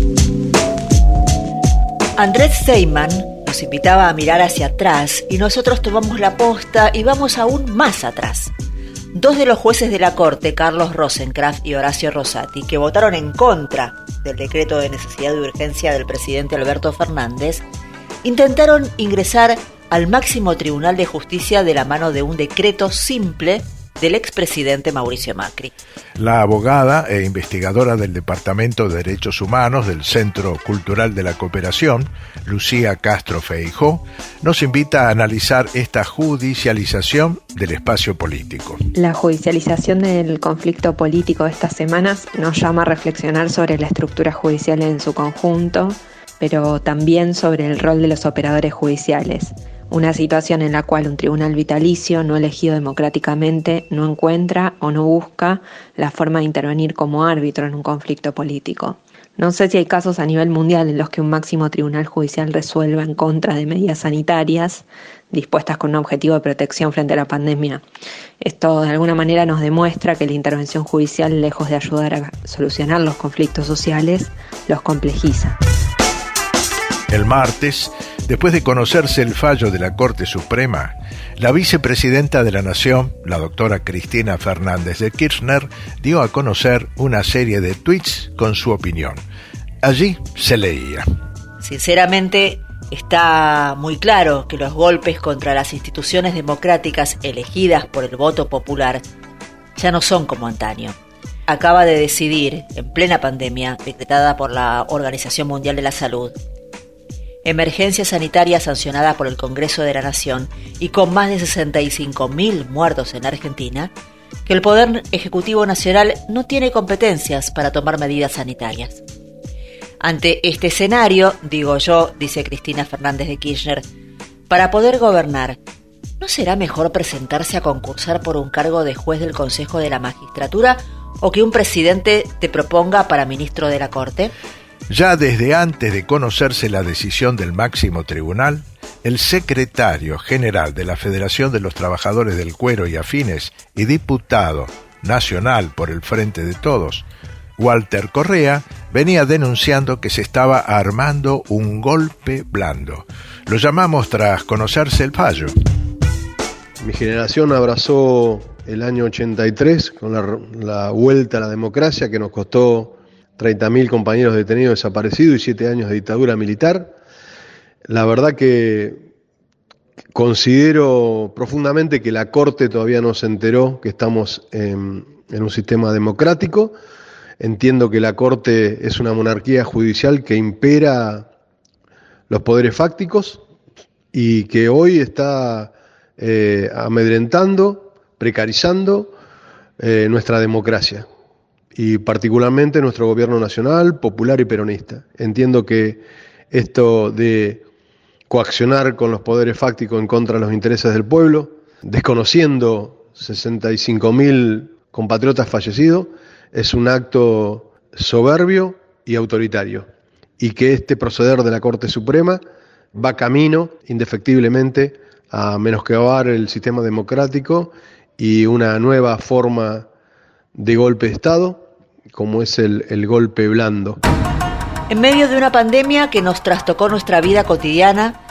Andrés Seyman nos invitaba a mirar hacia atrás y nosotros tomamos la posta y vamos aún más atrás. Dos de los jueces de la Corte, Carlos Rosenkrantz y Horacio Rosati, que votaron en contra del decreto de necesidad de urgencia del presidente Alberto Fernández, intentaron ingresar al máximo Tribunal de Justicia de la mano de un decreto simple del expresidente Mauricio Macri. La abogada e investigadora del Departamento de Derechos Humanos del Centro Cultural de la Cooperación, Lucía Castro Feijó, nos invita a analizar esta judicialización del espacio político. La judicialización del conflicto político de estas semanas nos llama a reflexionar sobre la estructura judicial en su conjunto, pero también sobre el rol de los operadores judiciales. Una situación en la cual un tribunal vitalicio no elegido democráticamente no encuentra o no busca la forma de intervenir como árbitro en un conflicto político. No sé si hay casos a nivel mundial en los que un máximo tribunal judicial resuelva en contra de medidas sanitarias dispuestas con un objetivo de protección frente a la pandemia. Esto de alguna manera nos demuestra que la intervención judicial, lejos de ayudar a solucionar los conflictos sociales, los complejiza. El martes, después de conocerse el fallo de la Corte Suprema, la vicepresidenta de la Nación, la doctora Cristina Fernández de Kirchner, dio a conocer una serie de tweets con su opinión. Allí se leía: Sinceramente, está muy claro que los golpes contra las instituciones democráticas elegidas por el voto popular ya no son como antaño. Acaba de decidir, en plena pandemia decretada por la Organización Mundial de la Salud, emergencia sanitaria sancionada por el Congreso de la Nación y con más de sesenta y cinco mil muertos en Argentina, que el Poder Ejecutivo Nacional no tiene competencias para tomar medidas sanitarias. Ante este escenario, digo yo, dice Cristina Fernández de Kirchner, para poder gobernar, ¿no será mejor presentarse a concursar por un cargo de juez del Consejo de la Magistratura o que un presidente te proponga para ministro de la Corte? Ya desde antes de conocerse la decisión del máximo tribunal, el secretario general de la Federación de los Trabajadores del Cuero y Afines y diputado nacional por el Frente de Todos, Walter Correa, venía denunciando que se estaba armando un golpe blando. Lo llamamos tras conocerse el fallo. Mi generación abrazó el año ochenta y tres con la, la vuelta a la democracia que nos costó treinta mil compañeros detenidos desaparecidos y siete años de dictadura militar. La verdad que considero profundamente que la Corte todavía no se enteró que estamos en, en un sistema democrático. Entiendo que la Corte es una monarquía judicial que impera los poderes fácticos y que hoy está eh, amedrentando, precarizando eh, nuestra democracia. Y particularmente nuestro gobierno nacional, popular y peronista. Entiendo que esto de coaccionar con los poderes fácticos en contra de los intereses del pueblo, desconociendo sesenta y cinco mil compatriotas fallecidos, es un acto soberbio y autoritario. Y que este proceder de la Corte Suprema va camino, indefectiblemente, a menoscabar el sistema democrático y una nueva forma de golpe de Estado, como es el, el golpe blando. En medio de una pandemia que nos trastocó nuestra vida cotidiana,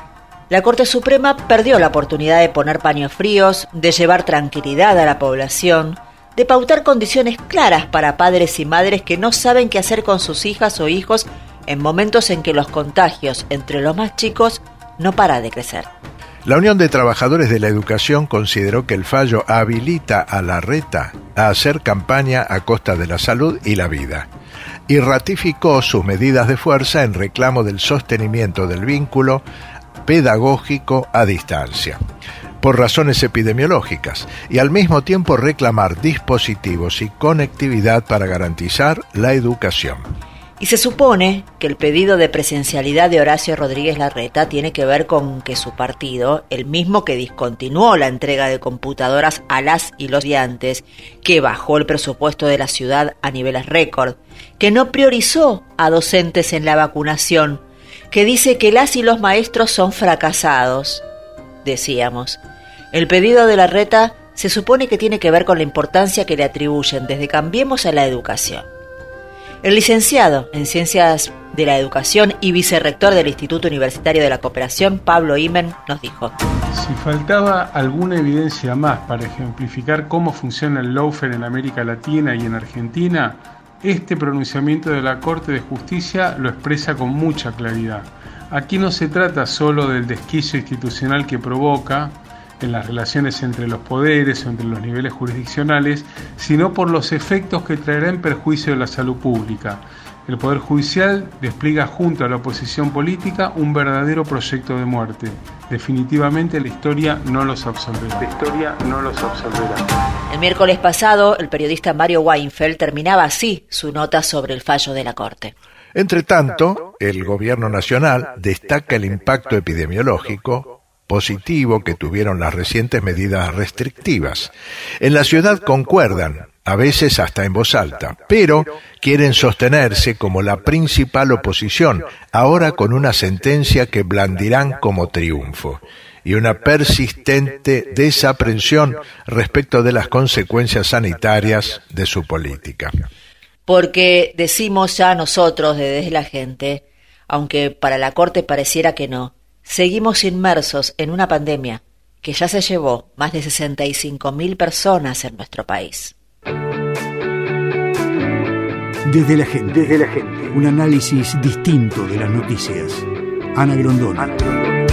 La Corte Suprema perdió la oportunidad de poner paños fríos, de llevar tranquilidad a la población, de pautar condiciones claras para padres y madres que no saben qué hacer con sus hijas o hijos en momentos en que los contagios entre los más chicos no paran de crecer. La Unión de Trabajadores de la Educación consideró que el fallo habilita a Larreta a hacer campaña a costa de la salud y la vida, y ratificó sus medidas de fuerza en reclamo del sostenimiento del vínculo pedagógico a distancia, por razones epidemiológicas, y al mismo tiempo reclamar dispositivos y conectividad para garantizar la educación. Y se supone que el pedido de presencialidad de Horacio Rodríguez Larreta tiene que ver con que su partido, el mismo que discontinuó la entrega de computadoras a las y los estudiantes, que bajó el presupuesto de la ciudad a niveles récord, que no priorizó a docentes en la vacunación, que dice que las y los maestros son fracasados. Decíamos, el pedido de Larreta se supone que tiene que ver con la importancia que le atribuyen desde Cambiemos a la educación. El licenciado en Ciencias de la Educación y vicerrector del Instituto Universitario de la Cooperación, Pablo Imen, nos dijo: si faltaba alguna evidencia más para ejemplificar cómo funciona el lawfare en América Latina y en Argentina, este pronunciamiento de la Corte de Justicia lo expresa con mucha claridad. Aquí no se trata solo del desquicio institucional que provoca en las relaciones entre los poderes o entre los niveles jurisdiccionales, sino por los efectos que traerá en perjuicio de la salud pública. El Poder Judicial despliega junto a la oposición política un verdadero proyecto de muerte. Definitivamente la historia no los absolverá. La historia no los absolverá. El miércoles pasado, el periodista Mario Weinfeld terminaba así su nota sobre el fallo de la Corte. Entre tanto, el Gobierno Nacional destaca el impacto epidemiológico positivo que tuvieron las recientes medidas restrictivas. En la ciudad concuerdan, a veces hasta en voz alta, pero quieren sostenerse como la principal oposición, ahora con una sentencia que blandirán como triunfo y una persistente desaprensión respecto de las consecuencias sanitarias de su política. Porque decimos ya nosotros desde la gente, aunque para la Corte pareciera que no, seguimos inmersos en una pandemia que ya se llevó más de sesenta y cinco mil personas en nuestro país. Desde la gente, desde la gente, un análisis distinto de las noticias. Ana Grondona. Ana Grondona.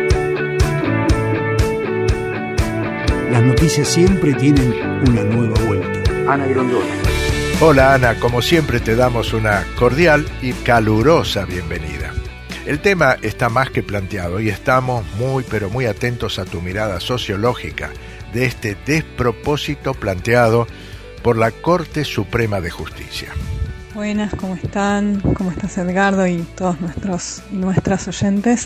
Las noticias siempre tienen una nueva vuelta. Ana Grondona. Hola Ana, como siempre te damos una cordial y calurosa bienvenida. El tema está más que planteado y estamos muy pero muy atentos a tu mirada sociológica de este despropósito planteado por la Corte Suprema de Justicia. Buenas, ¿cómo están? ¿Cómo estás, Edgardo, y todos nuestros y nuestras oyentes?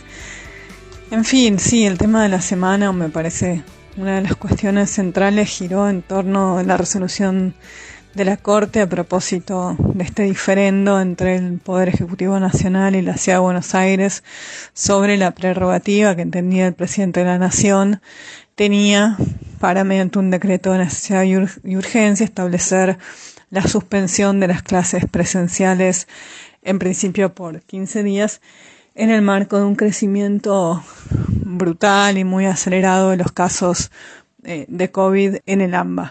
En fin, sí, el tema de la semana me parece una de las cuestiones centrales giró en torno a la resolución de la Corte a propósito de este diferendo entre el Poder Ejecutivo Nacional y la Ciudad de Buenos Aires sobre la prerrogativa que entendía el presidente de la Nación tenía para, mediante un decreto de necesidad y urgencia, establecer la suspensión de las clases presenciales, en principio por quince días, en el marco de un crecimiento brutal y muy acelerado de los casos eh, de COVID en el AMBA.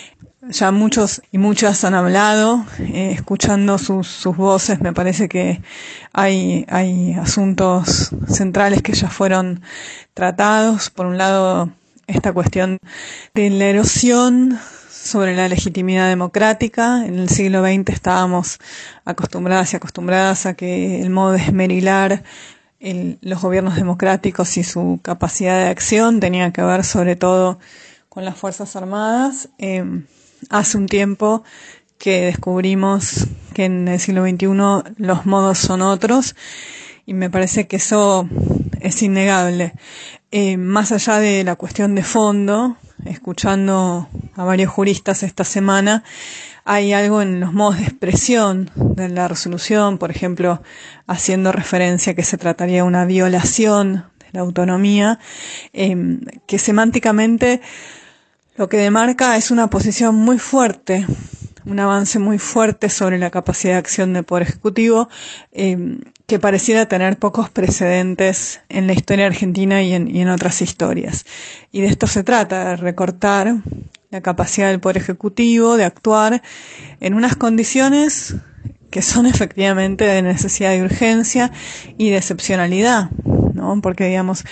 Ya muchos y muchas han hablado, eh, escuchando sus, sus voces, me parece que hay, hay asuntos centrales que ya fueron tratados. Por un lado, esta cuestión de la erosión sobre la legitimidad democrática. En el siglo veinte estábamos acostumbradas y acostumbradas a que el modo de esmerilar el, los gobiernos democráticos y su capacidad de acción tenía que ver sobre todo con las Fuerzas Armadas. Eh, Hace un tiempo que descubrimos que en el siglo veintiuno los modos son otros y me parece que eso es innegable. Eh, más allá de la cuestión de fondo, escuchando a varios juristas esta semana, hay algo en los modos de expresión de la resolución, por ejemplo, haciendo referencia a que se trataría de una violación de la autonomía, eh, que semánticamente lo que demarca es una posición muy fuerte un avance muy fuerte sobre la capacidad de acción del Poder Ejecutivo, eh, que pareciera tener pocos precedentes en la historia argentina y en, y en otras historias. Y de esto se trata, de recortar la capacidad del Poder Ejecutivo de actuar en unas condiciones que son efectivamente de necesidad y urgencia y de excepcionalidad, ¿no? Porque, digamos,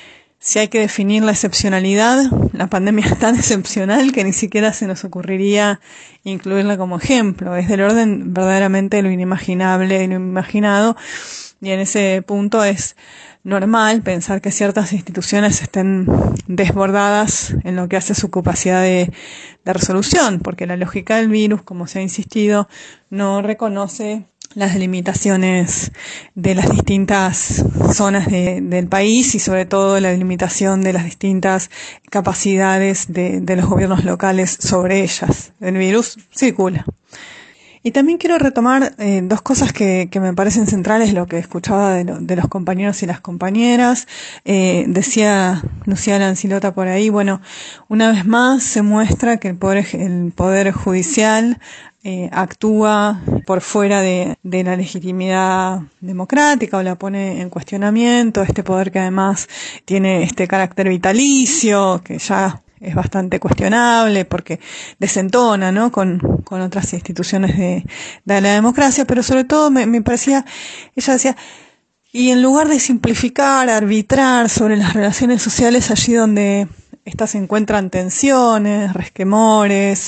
si hay que definir la excepcionalidad, la pandemia es tan excepcional que ni siquiera se nos ocurriría incluirla como ejemplo. Es del orden verdaderamente de lo inimaginable y lo imaginado, y en ese punto es normal pensar que ciertas instituciones estén desbordadas en lo que hace su capacidad de, de resolución, porque la lógica del virus, como se ha insistido, no reconoce las delimitaciones de las distintas zonas de, del país y sobre todo la delimitación de las distintas capacidades de, de los gobiernos locales sobre ellas. El virus circula. Y también quiero retomar eh, dos cosas que, que me parecen centrales, lo que escuchaba de, lo, de los compañeros y las compañeras. Eh, decía Lucía Lancilota por ahí, bueno, una vez más se muestra que el poder, el poder judicial eh, actúa por fuera de, de la legitimidad democrática o la pone en cuestionamiento, este poder que además tiene este carácter vitalicio, que ya es bastante cuestionable porque desentona, ¿no?, con, con otras instituciones de, de la democracia, pero sobre todo me, me parecía, ella decía, y en lugar de simplificar, arbitrar sobre las relaciones sociales allí donde estas se encuentran tensiones, resquemores,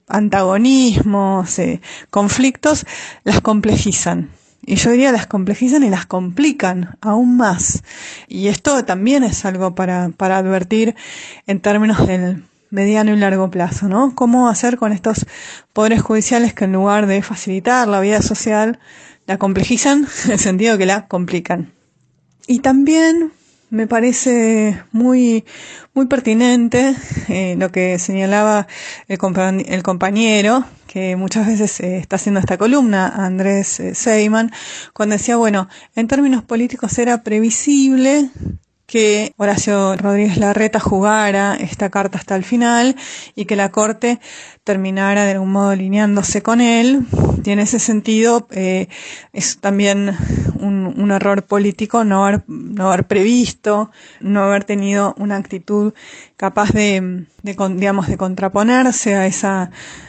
antagonismos, eh, conflictos, las complejizan. Y yo diría las complejizan y las complican aún más. Y esto también es algo para, para advertir en términos del mediano y largo plazo, ¿no? Cómo hacer con estos poderes judiciales que en lugar de facilitar la vida social, la complejizan en el sentido que la complican. Y también me parece muy, muy pertinente eh, lo que señalaba el, compa- el compañero, que muchas veces eh, está haciendo esta columna, Andrés eh, Seyman, cuando decía, bueno, en términos políticos era previsible que Horacio Rodríguez Larreta jugara esta carta hasta el final y que la Corte terminara de algún modo alineándose con él. Y en ese sentido eh, es también un, un error político no haber, no haber previsto, no haber tenido una actitud capaz de, de digamos, de contraponerse a esa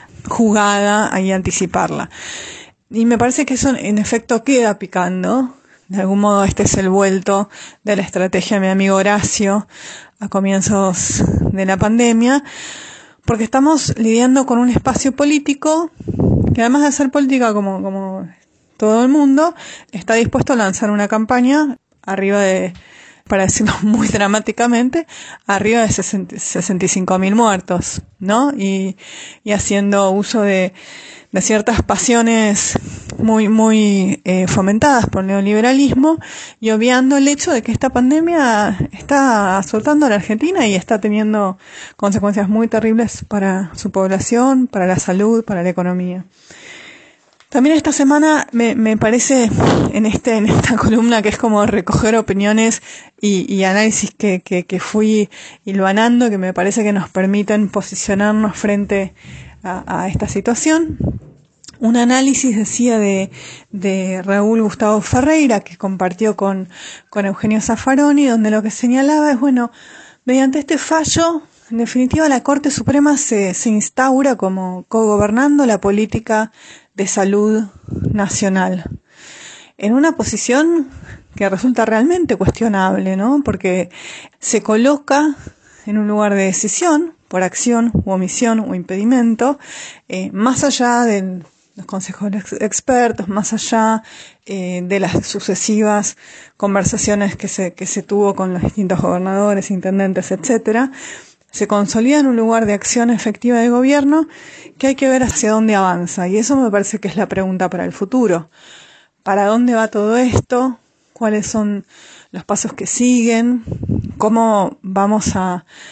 jugada y anticiparla. Y me parece que eso en efecto queda picando. De algún modo este es el vuelto de la estrategia de mi amigo Horacio a comienzos de la pandemia, porque estamos lidiando con un espacio político que, además de ser política como, como todo el mundo, está dispuesto a lanzar una campaña arriba de, para decirlo muy dramáticamente, arriba de sesenta y cinco mil muertos, ¿no? Y, y haciendo uso de, de ciertas pasiones muy, muy eh, fomentadas por el neoliberalismo y obviando el hecho de que esta pandemia está azotando a la Argentina y está teniendo consecuencias muy terribles para su población, para la salud, para la economía. También esta semana me, me parece en este en esta columna que es como recoger opiniones y, y análisis que, que, que fui hilvanando, que me parece que nos permiten posicionarnos frente a, a esta situación. Un análisis, decía, de, de Raúl Gustavo Ferreira, que compartió con, con Eugenio Zaffaroni, donde lo que señalaba es, bueno, mediante este fallo, en definitiva, la Corte Suprema se, se instaura como cogobernando la política de salud nacional, en una posición que resulta realmente cuestionable, ¿no? Porque se coloca en un lugar de decisión, por acción u omisión o impedimento, eh, más allá de los consejos de expertos, más allá eh, de las sucesivas conversaciones que se, que se tuvo con los distintos gobernadores, intendentes, etcétera, se consolida en un lugar de acción efectiva de gobierno que hay que ver hacia dónde avanza. Y eso me parece que es la pregunta para el futuro. ¿Para dónde va todo esto? ¿Cuáles son los pasos que siguen? ¿Cómo vamos a,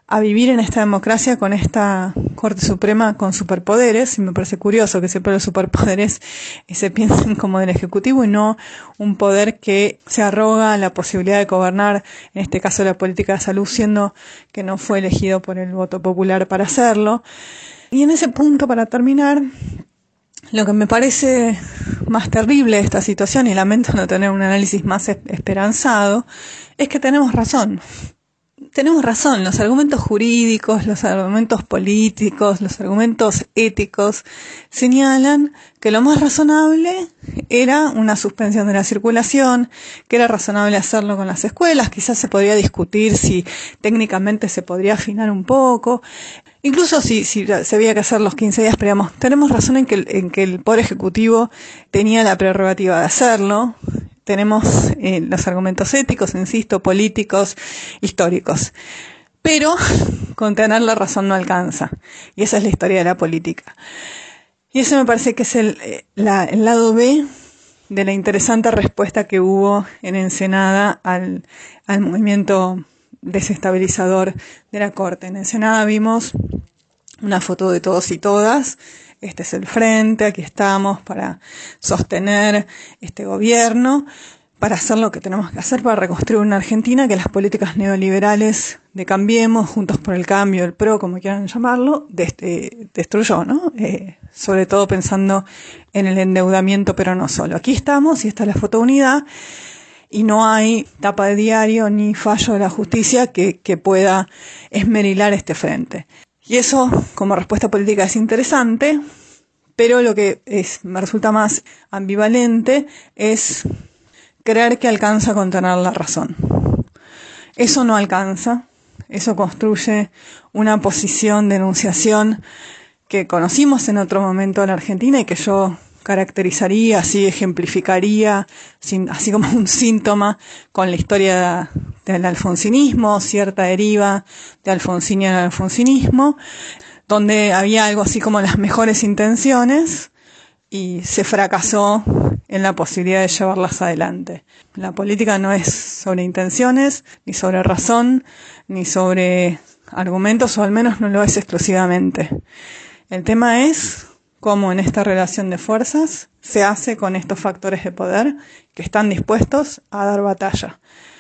a vivir en esta democracia con esta Corte Suprema con superpoderes, y me parece curioso que siempre los superpoderes se piensen como del Ejecutivo y no un poder que se arroga la posibilidad de gobernar, en este caso la política de salud, siendo que no fue elegido por el voto popular para hacerlo. Y en ese punto, para terminar, lo que me parece más terrible de esta situación, y lamento no tener un análisis más esperanzado, es que tenemos razón. Tenemos razón, los argumentos jurídicos, los argumentos políticos, los argumentos éticos señalan que lo más razonable era una suspensión de la circulación, que era razonable hacerlo con las escuelas, quizás se podría discutir si técnicamente se podría afinar un poco, incluso si, si se había que hacer los quince días, pero digamos, tenemos razón en que, en que el Poder Ejecutivo tenía la prerrogativa de hacerlo. Tenemos eh, los argumentos éticos, insisto, políticos, históricos. Pero con tener la razón no alcanza. Y esa es la historia de la política. Y eso me parece que es el, la, el lado B de la interesante respuesta que hubo en Ensenada al, al movimiento desestabilizador de la Corte. En Ensenada vimos una foto de todos y todas. Este es el frente, aquí estamos para sostener este gobierno, para hacer lo que tenemos que hacer para reconstruir una Argentina que las políticas neoliberales de Cambiemos, Juntos por el Cambio, el PRO, como quieran llamarlo, de, eh, destruyó, ¿no? Eh, sobre todo pensando en el endeudamiento, pero no solo. Aquí estamos y esta es la fotounidad y no hay tapa de diario ni fallo de la justicia que, que pueda esmerilar este frente. Y eso, como respuesta política, es interesante, pero lo que es, me resulta más ambivalente es creer que alcanza con tener la razón. Eso no alcanza, eso construye una posición de enunciación que conocimos en otro momento en la Argentina y que yo caracterizaría, así ejemplificaría, así como un síntoma con la historia del alfonsinismo, cierta deriva de Alfonsín al alfonsinismo, donde había algo así como las mejores intenciones y se fracasó en la posibilidad de llevarlas adelante. La política no es sobre intenciones, ni sobre razón, ni sobre argumentos, o al menos no lo es exclusivamente. El tema es cómo en esta relación de fuerzas se hace con estos factores de poder que están dispuestos a dar batalla.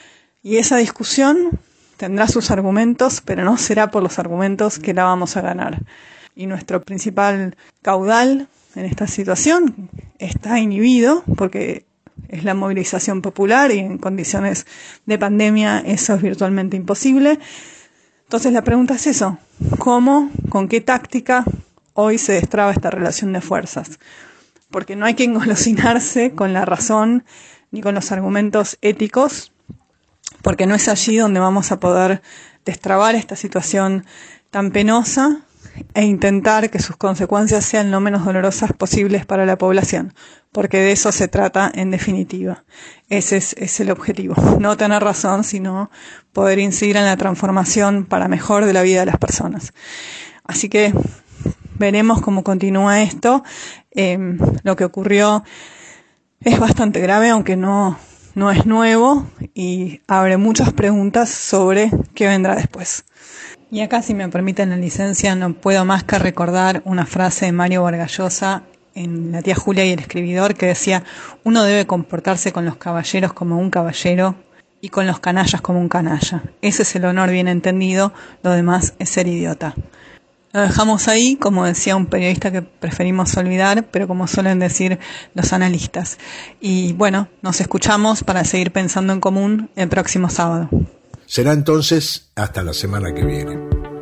Y esa discusión tendrá sus argumentos, pero no será por los argumentos que la vamos a ganar. Y nuestro principal caudal en esta situación está inhibido porque es la movilización popular y en condiciones de pandemia eso es virtualmente imposible. Entonces la pregunta es eso, ¿cómo, con qué táctica hoy se destraba esta relación de fuerzas? Porque no hay que engolosinarse con la razón ni con los argumentos éticos, porque no es allí donde vamos a poder destrabar esta situación tan penosa e intentar que sus consecuencias sean lo menos dolorosas posibles para la población, porque de eso se trata en definitiva. Ese es, es el objetivo, no tener razón, sino poder incidir en la transformación para mejor de la vida de las personas. Así que veremos cómo continúa esto. Eh, lo que ocurrió es bastante grave, aunque no, no es nuevo, y abre muchas preguntas sobre qué vendrá después. Y acá, si me permiten la licencia, no puedo más que recordar una frase de Mario Vargas Llosa en La tía Julia y el escribidor, que decía: uno debe comportarse con los caballeros como un caballero y con los canallas como un canalla. Ese es el honor bien entendido, lo demás es ser idiota. Lo dejamos ahí, como decía un periodista que preferimos olvidar, pero como suelen decir los analistas. Y bueno, nos escuchamos para seguir pensando en común el próximo sábado. Será entonces hasta la semana que viene.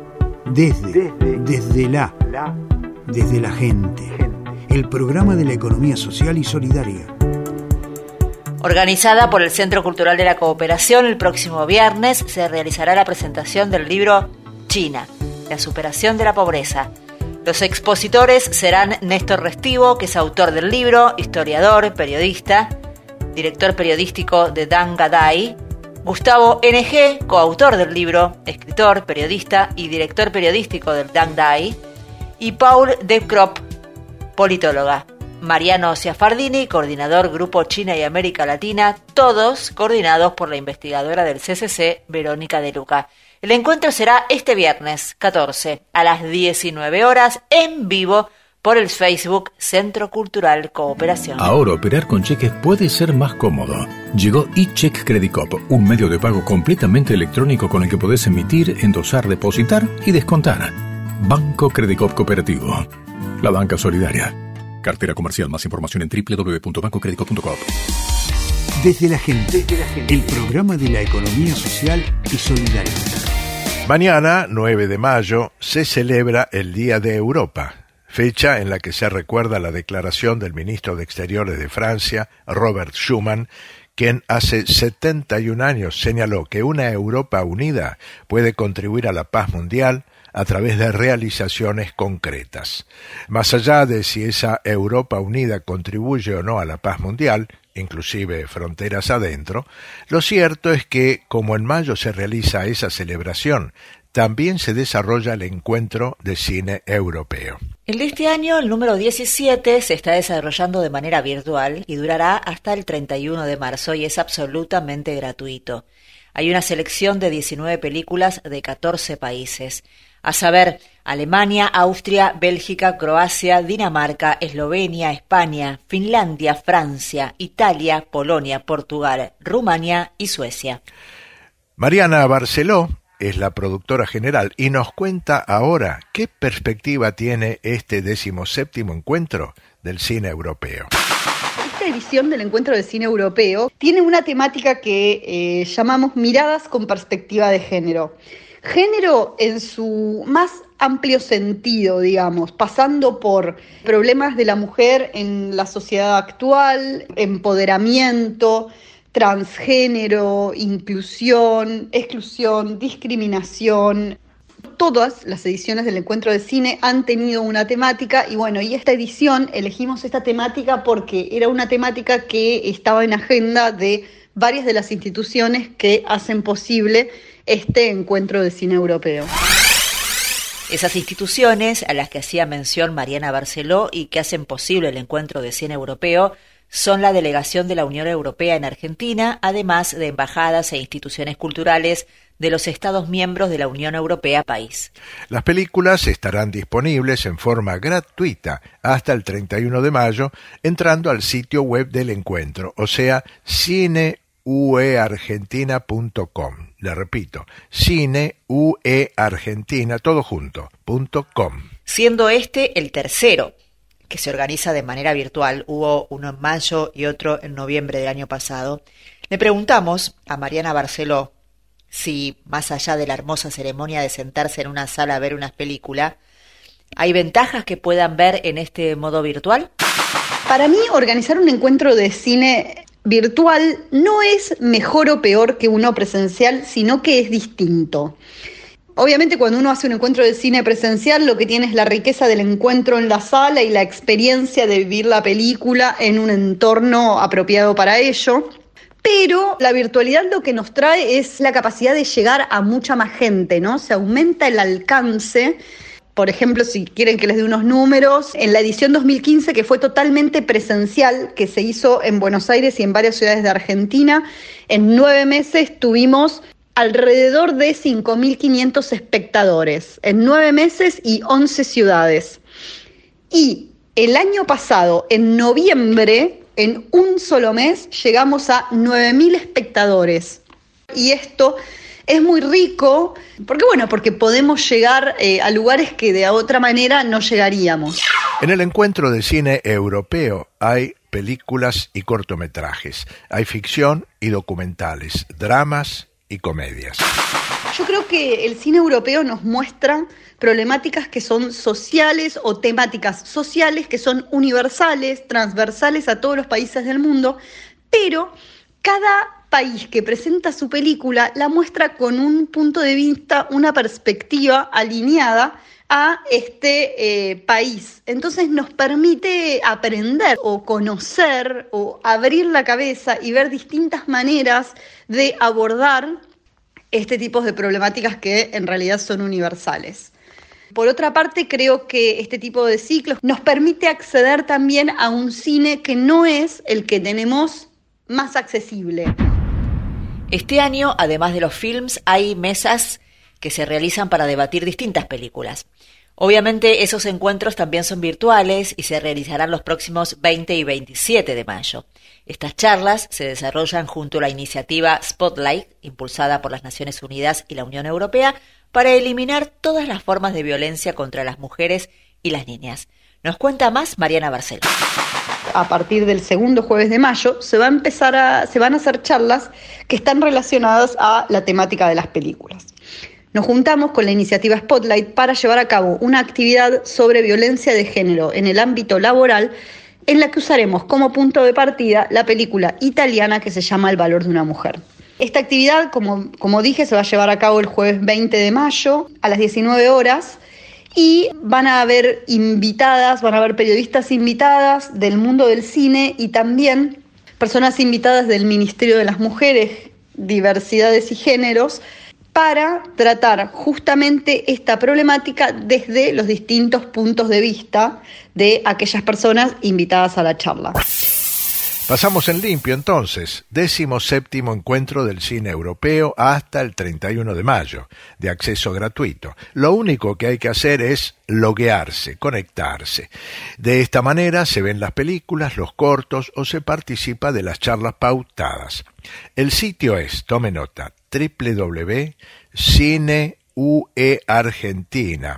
Desde, desde, desde la, la, desde la gente, el programa de la economía social y solidaria. Organizada por el Centro Cultural de la Cooperación, el próximo viernes se realizará la presentación del libro China, la superación de la pobreza. Los expositores serán Néstor Restivo, que es autor del libro, historiador, periodista, director periodístico de Dan Gadai; Gustavo N G, coautor del libro, escritor, periodista y director periodístico del Dan Gadai; y Paul de Krop, politóloga. Mariano Ciafardini, coordinador Grupo China y América Latina, todos coordinados por la investigadora del C C C, Verónica De Luca. El encuentro será este viernes catorce a las diecinueve horas en vivo por el Facebook Centro Cultural Cooperación. Ahora operar con cheques puede ser más cómodo. Llegó eCheck Credit Cop, un medio de pago completamente electrónico con el que podés emitir, endosar, depositar y descontar. Banco Credit Cop Cooperativo. La banca solidaria. Cartera comercial. Más información en doble u doble u doble u punto banco credit cop punto com. Desde la gente, Desde la gente, el programa de la economía social y solidaria. Mañana, nueve de mayo, se celebra el Día de Europa, fecha en la que se recuerda la declaración del ministro de Exteriores de Francia, Robert Schuman, quien hace setenta y un años señaló que una Europa unida puede contribuir a la paz mundial a través de realizaciones concretas. Más allá de si esa Europa unida contribuye o no a la paz mundial, inclusive fronteras adentro, lo cierto es que, como en mayo se realiza esa celebración, también se desarrolla el encuentro de cine europeo. El de este año, el número diecisiete, se está desarrollando de manera virtual y durará hasta el treinta y uno de marzo y es absolutamente gratuito. Hay una selección de diecinueve películas de catorce países, a saber, Alemania, Austria, Bélgica, Croacia, Dinamarca, Eslovenia, España, Finlandia, Francia, Italia, Polonia, Portugal, Rumania y Suecia. Mariana Barceló es la productora general y nos cuenta ahora qué perspectiva tiene este decimoséptimo encuentro del cine europeo. Esta edición del Encuentro de Cine Europeo tiene una temática que eh, llamamos Miradas con Perspectiva de Género. Género en su más amplio sentido, digamos, pasando por problemas de la mujer en la sociedad actual, empoderamiento, transgénero, inclusión, exclusión, discriminación. Todas las ediciones del Encuentro de Cine han tenido una temática y bueno, y esta edición elegimos esta temática porque era una temática que estaba en agenda de varias de las instituciones que hacen posible este Encuentro de Cine Europeo. Esas instituciones a las que hacía mención Mariana Barceló y que hacen posible el Encuentro de Cine Europeo son la Delegación de la Unión Europea en Argentina, además de embajadas e instituciones culturales de los Estados miembros de la Unión Europea país. Las películas estarán disponibles en forma gratuita hasta el treinta y uno de mayo entrando al sitio web del encuentro, o sea, cine u e argentina punto com. Le repito, cine u e argentina, todo junto, punto com. Siendo este el tercero que se organiza de manera virtual, hubo uno en mayo y otro en noviembre del año pasado, le preguntamos a Mariana Barceló si, más allá de la hermosa ceremonia de sentarse en una sala a ver una película, ¿hay ventajas que puedan ver en este modo virtual? Para mí, organizar un encuentro de cine virtual no es mejor o peor que uno presencial, sino que es distinto. Obviamente cuando uno hace un encuentro de cine presencial lo que tiene es la riqueza del encuentro en la sala y la experiencia de vivir la película en un entorno apropiado para ello. Pero la virtualidad lo que nos trae es la capacidad de llegar a mucha más gente, ¿no? Se aumenta el alcance. Por ejemplo, si quieren que les dé unos números, en la edición dos mil quince, que fue totalmente presencial, que se hizo en Buenos Aires y en varias ciudades de Argentina, en nueve meses tuvimos alrededor de cinco mil quinientos espectadores, en nueve meses y once ciudades. Y el año pasado, en noviembre, en un solo mes, llegamos a nueve mil espectadores. Y esto es muy rico, porque bueno, porque podemos llegar eh, a lugares que de otra manera no llegaríamos. En el Encuentro de Cine Europeo hay películas y cortometrajes, hay ficción y documentales, dramas y comedias. Yo creo que el cine europeo nos muestra problemáticas que son sociales o temáticas sociales que son universales, transversales a todos los países del mundo, pero cada país que presenta su película la muestra con un punto de vista, una perspectiva alineada a este eh, país. Entonces nos permite aprender o conocer o abrir la cabeza y ver distintas maneras de abordar este tipo de problemáticas que en realidad son universales. Por otra parte, creo que este tipo de ciclos nos permite acceder también a un cine que no es el que tenemos más accesible. Este año, además de los films, hay mesas que se realizan para debatir distintas películas. Obviamente esos encuentros también son virtuales y se realizarán los próximos veinte y veintisiete de mayo. Estas charlas se desarrollan junto a la iniciativa Spotlight, impulsada por las Naciones Unidas y la Unión Europea, para eliminar todas las formas de violencia contra las mujeres y las niñas. Nos cuenta más Mariana Barceló. A partir del segundo jueves de mayo se va a empezar a, se van a hacer charlas que están relacionadas a la temática de las películas. Nos juntamos con la iniciativa Spotlight para llevar a cabo una actividad sobre violencia de género en el ámbito laboral, en la que usaremos como punto de partida la película italiana que se llama El valor de una mujer. Esta actividad, como, como dije, se va a llevar a cabo el jueves veinte de mayo a las diecinueve horas y van a haber invitadas, van a haber periodistas invitadas del mundo del cine y también personas invitadas del Ministerio de las Mujeres, Diversidades y Géneros, para tratar justamente esta problemática desde los distintos puntos de vista de aquellas personas invitadas a la charla. Pasamos en limpio entonces, décimo séptimo encuentro del cine europeo hasta el treinta y uno de mayo, de acceso gratuito. Lo único que hay que hacer es loguearse, conectarse. De esta manera se ven las películas, los cortos o se participa de las charlas pautadas. El sitio es, tome nota, doble u doble u doble u punto cine u e argentina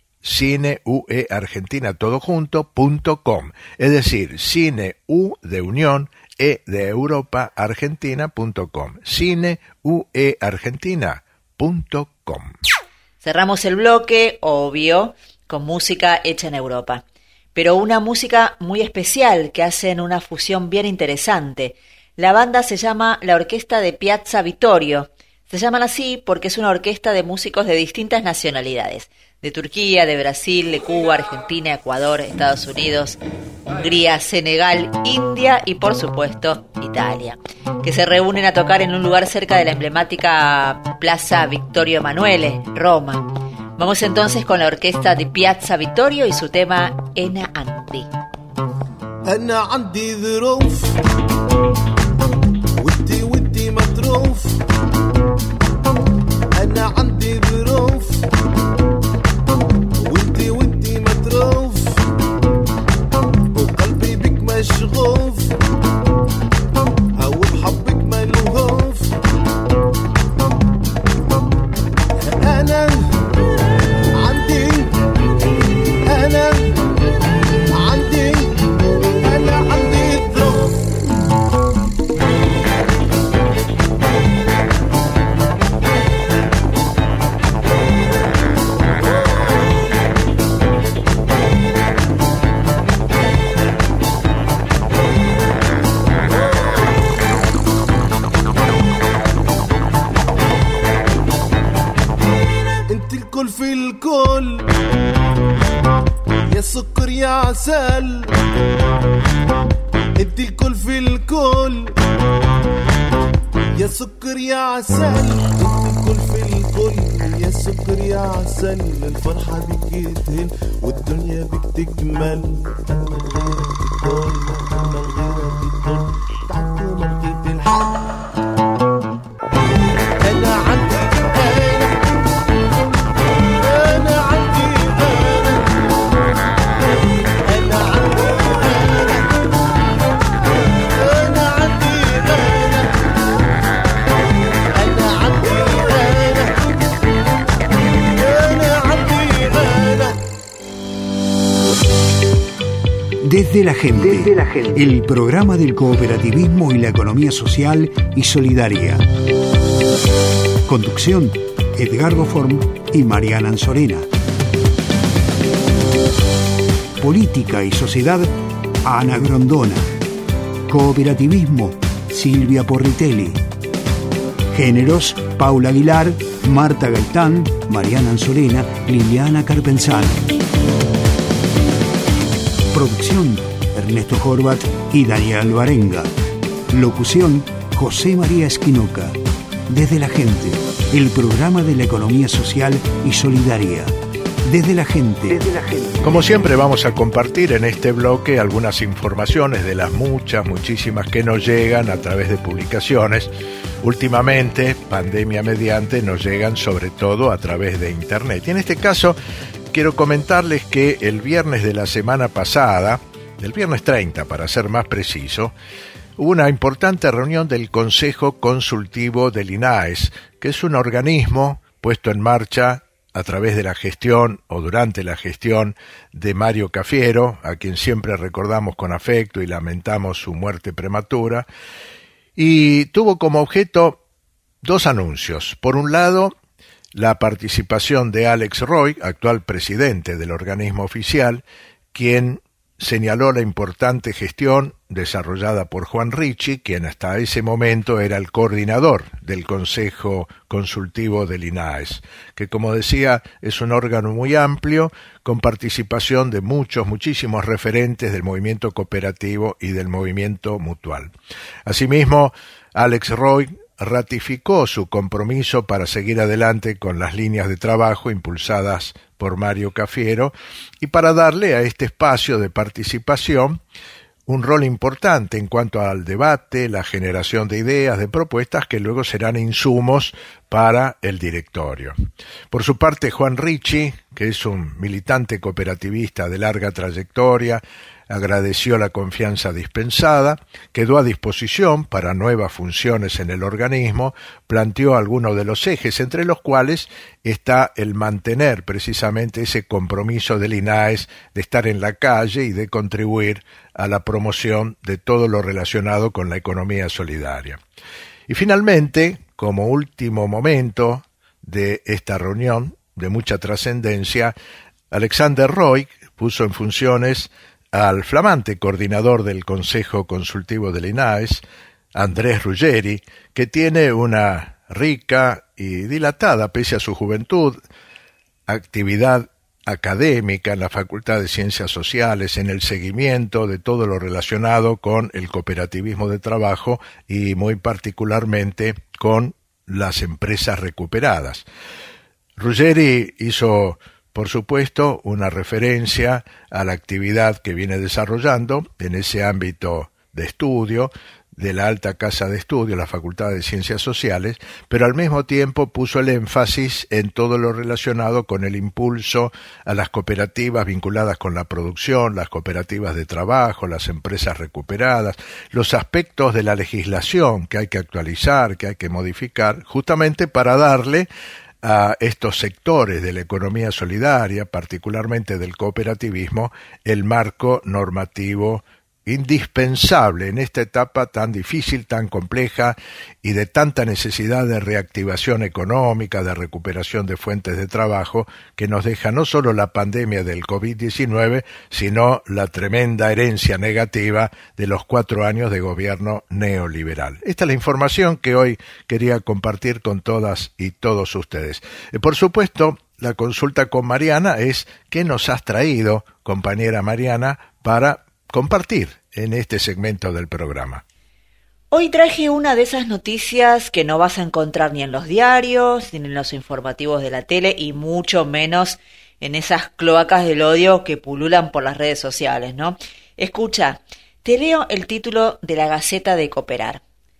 cine u e argentina todo junto punto com, es decir, cine u de unión, e de Europa, argentina punto com, cine u e argentina punto com. Cerramos el bloque, obvio, con música hecha en Europa, pero una música muy especial que hacen una fusión bien interesante. La banda se llama la Orquesta de Piazza Vittorio. Se llaman así porque es una orquesta de músicos de distintas nacionalidades, de Turquía, de Brasil, de Cuba, Argentina, Ecuador, Estados Unidos, Hungría, Senegal, India y por supuesto Italia, que se reúnen a tocar en un lugar cerca de la emblemática Plaza Vittorio Emanuele, Roma. Vamos entonces con la orquesta de Piazza Vittorio y su tema Ena Andi. أنا عندي ظروف ودي ودي مظروف أنا عندي ظروف ودي ودي مظروف وقلبي بك مشغوف أو بحبك ملهوف أنا عندي أنا عندي أنا عندي ظروف انت الكل في الكل يا سكر يا عسل انت الكل في الكل يا سكر يا عسل انت الكل في الكل يا سكر يا عسل الفرحة بك تهل والدنيا بك تكمل من غيرك تطل تحت مرقية الحب انا عندي انا عندي انا عندي انا عندي انا عندي انا عندي انا Desde la gente, Desde la gente, el programa del cooperativismo y la economía social y solidaria. Conducción, Edgardo Form y Mariana Anzorena. Política y sociedad, Ana Grondona. Cooperativismo, Silvia Porritelli. Géneros, Paula Aguilar, Marta Gaitán, Mariana Anzorena, Liliana Carpenzano. Producción, Ernesto Horvat y Daniel Barenga. Locución, José María Esquinoca. Desde la gente, el programa de la economía social y solidaria. Desde la gente. Desde la gente. Como siempre vamos a compartir en este bloque algunas informaciones de las muchas, muchísimas que nos llegan a través de publicaciones. Últimamente, pandemia mediante, nos llegan sobre todo a través de internet. Y en este caso, quiero comentarles que el viernes de la semana pasada, el viernes treinta para ser más preciso, hubo una importante reunión del Consejo Consultivo del I N A E S, que es un organismo puesto en marcha a través de la gestión o durante la gestión de Mario Cafiero, a quien siempre recordamos con afecto y lamentamos su muerte prematura, y tuvo como objeto dos anuncios. Por un lado, la participación de Alex Roy, actual presidente del organismo oficial, quien señaló la importante gestión desarrollada por Juan Ricci, quien hasta ese momento era el coordinador del Consejo Consultivo del I N A E S, que como decía es un órgano muy amplio, con participación de muchos, muchísimos referentes del movimiento cooperativo y del movimiento mutual. Asimismo, Alex Roy ratificó su compromiso para seguir adelante con las líneas de trabajo impulsadas por Mario Cafiero y para darle a este espacio de participación un rol importante en cuanto al debate, la generación de ideas, de propuestas que luego serán insumos para el directorio. Por su parte, Juan Ricci, que es un militante cooperativista de larga trayectoria, agradeció la confianza dispensada, quedó a disposición para nuevas funciones en el organismo, planteó algunos de los ejes, entre los cuales está el mantener precisamente ese compromiso del I N A E S de estar en la calle y de contribuir a la promoción de todo lo relacionado con la economía solidaria. Y finalmente, como último momento de esta reunión de mucha trascendencia, Alexander Roy puso en funciones al flamante coordinador del Consejo Consultivo del I N A E S, Andrés Ruggeri, que tiene una rica y dilatada, pese a su juventud, actividad académica en la Facultad de Ciencias Sociales, en el seguimiento de todo lo relacionado con el cooperativismo de trabajo y muy particularmente con las empresas recuperadas. Ruggeri hizo, por supuesto, una referencia a la actividad que viene desarrollando en ese ámbito de estudio de la Alta Casa de Estudio, la Facultad de Ciencias Sociales, pero al mismo tiempo puso el énfasis en todo lo relacionado con el impulso a las cooperativas vinculadas con la producción, las cooperativas de trabajo, las empresas recuperadas, los aspectos de la legislación que hay que actualizar, que hay que modificar, justamente para darle a estos sectores de la economía solidaria, particularmente del cooperativismo, el marco normativo indispensable en esta etapa tan difícil, tan compleja y de tanta necesidad de reactivación económica, de recuperación de fuentes de trabajo que nos deja no solo la pandemia del COVID diecinueve, sino la tremenda herencia negativa de los cuatro años de gobierno neoliberal. Esta es la información que hoy quería compartir con todas y todos ustedes. Eh, por supuesto, la consulta con Mariana es ¿qué nos has traído, compañera Mariana, para compartir en este segmento del programa? Hoy traje una de esas noticias que no vas a encontrar ni en los diarios, ni en los informativos de la tele, y mucho menos en esas cloacas del odio que pululan por las redes sociales, ¿no? Escucha, te leo el título de la Gaceta de Cooperar.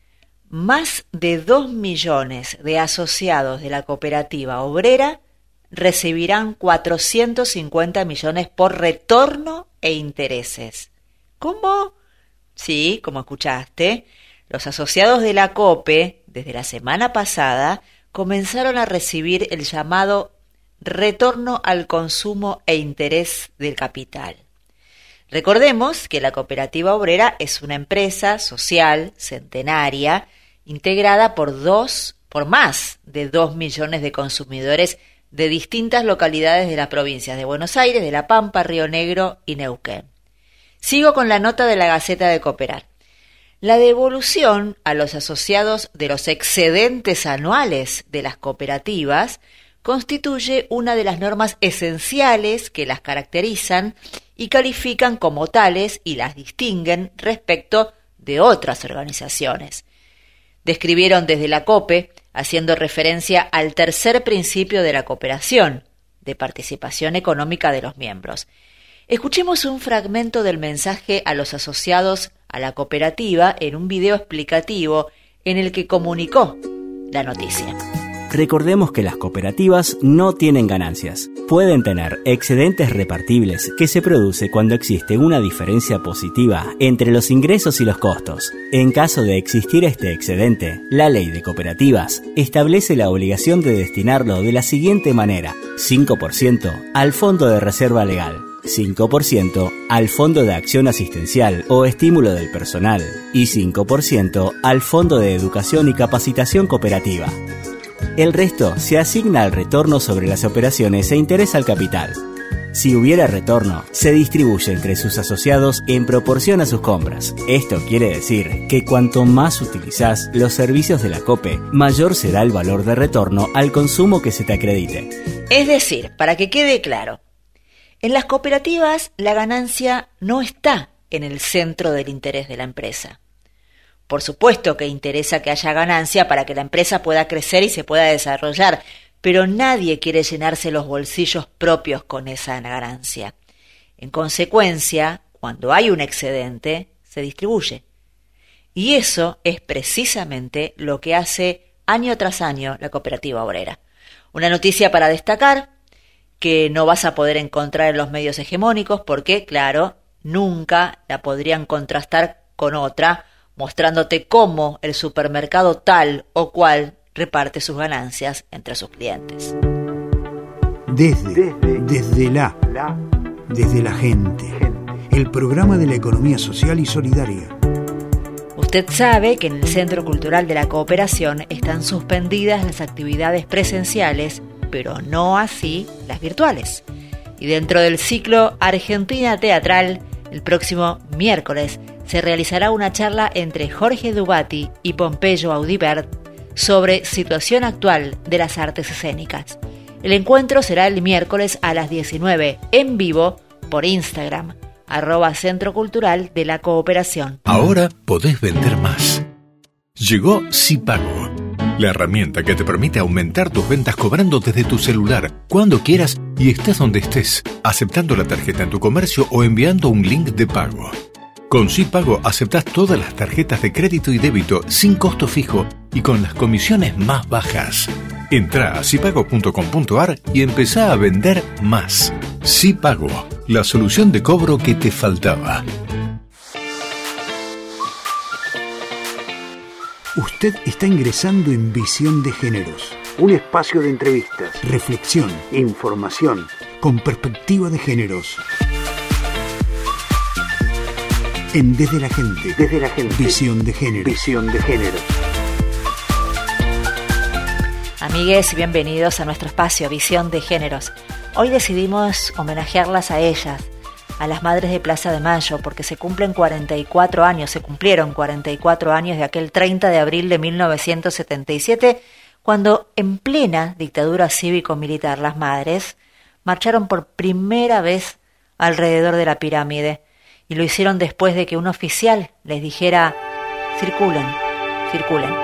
Más de dos millones de asociados de la cooperativa obrera recibirán cuatrocientos cincuenta millones por retorno e intereses. ¿Cómo? Sí, como escuchaste, los asociados de la COPE, desde la semana pasada, comenzaron a recibir el llamado retorno al consumo e interés del capital. Recordemos que la Cooperativa Obrera es una empresa social, centenaria, integrada por dos, por más de dos millones de consumidores de distintas localidades de las provincias de Buenos Aires, de La Pampa, Río Negro y Neuquén. Sigo con la nota de la Gaceta de Cooperar. La devolución a los asociados de los excedentes anuales de las cooperativas constituye una de las normas esenciales que las caracterizan y califican como tales y las distinguen respecto de otras organizaciones. Describieron desde la COPE, haciendo referencia al tercer principio de la cooperación, de participación económica de los miembros. Escuchemos un fragmento del mensaje a los asociados a la cooperativa en un video explicativo en el que comunicó la noticia. Recordemos que las cooperativas no tienen ganancias. Pueden tener excedentes repartibles que se produce cuando existe una diferencia positiva entre los ingresos y los costos. En caso de existir este excedente, la ley de cooperativas establece la obligación de destinarlo de la siguiente manera: cinco por ciento al Fondo de Reserva Legal, cinco por ciento al Fondo de Acción Asistencial o Estímulo del Personal y cinco por ciento al Fondo de Educación y Capacitación Cooperativa. El resto se asigna al retorno sobre las operaciones e interés al capital. Si hubiera retorno, se distribuye entre sus asociados en proporción a sus compras. Esto quiere decir que cuanto más utilizás los servicios de la COPE, mayor será el valor de retorno al consumo que se te acredite. Es decir, para que quede claro, en las cooperativas la ganancia no está en el centro del interés de la empresa. Por supuesto que interesa que haya ganancia para que la empresa pueda crecer y se pueda desarrollar, pero nadie quiere llenarse los bolsillos propios con esa ganancia. En consecuencia, cuando hay un excedente, se distribuye. Y eso es precisamente lo que hace año tras año la cooperativa obrera. Una noticia para destacar que no vas a poder encontrar en los medios hegemónicos porque, claro, nunca la podrían contrastar con otra, mostrándote cómo el supermercado tal o cual reparte sus ganancias entre sus clientes. Desde, desde, desde la, la, desde la gente, el programa de la economía social y solidaria. Usted sabe que en el Centro Cultural de la Cooperación están suspendidas las actividades presenciales, pero no así las virtuales. Y dentro del ciclo Argentina Teatral, el próximo miércoles se realizará una charla entre Jorge Dubati y Pompeyo Audibert sobre situación actual de las artes escénicas. El encuentro será el miércoles a las diecinueve en vivo por Instagram, arroba Centro Cultural de la Cooperación. Ahora podés vender más. Llegó SiPago, la herramienta que te permite aumentar tus ventas cobrando desde tu celular, cuando quieras y estés donde estés, aceptando la tarjeta en tu comercio o enviando un link de pago. Con SiPago aceptás todas las tarjetas de crédito y débito sin costo fijo y con las comisiones más bajas. Entrá a sipago punto com punto ar y empezá a vender más. SiPago, la solución de cobro que te faltaba. Usted está ingresando en Visión de Géneros, un espacio de entrevistas, reflexión, información, con perspectiva de géneros. En Desde la Gente, desde la gente, Visión de Género. Visión de Género. Amigues, bienvenidos a nuestro espacio Visión de Géneros. Hoy decidimos homenajearlas a ellas, a las madres de Plaza de Mayo, porque se cumplen cuarenta y cuatro años, se cumplieron cuarenta y cuatro años de aquel treinta de abril de mil novecientos setenta y siete, cuando en plena dictadura cívico-militar las madres marcharon por primera vez alrededor de la pirámide. Y lo hicieron después de que un oficial les dijera: circulen, circulen.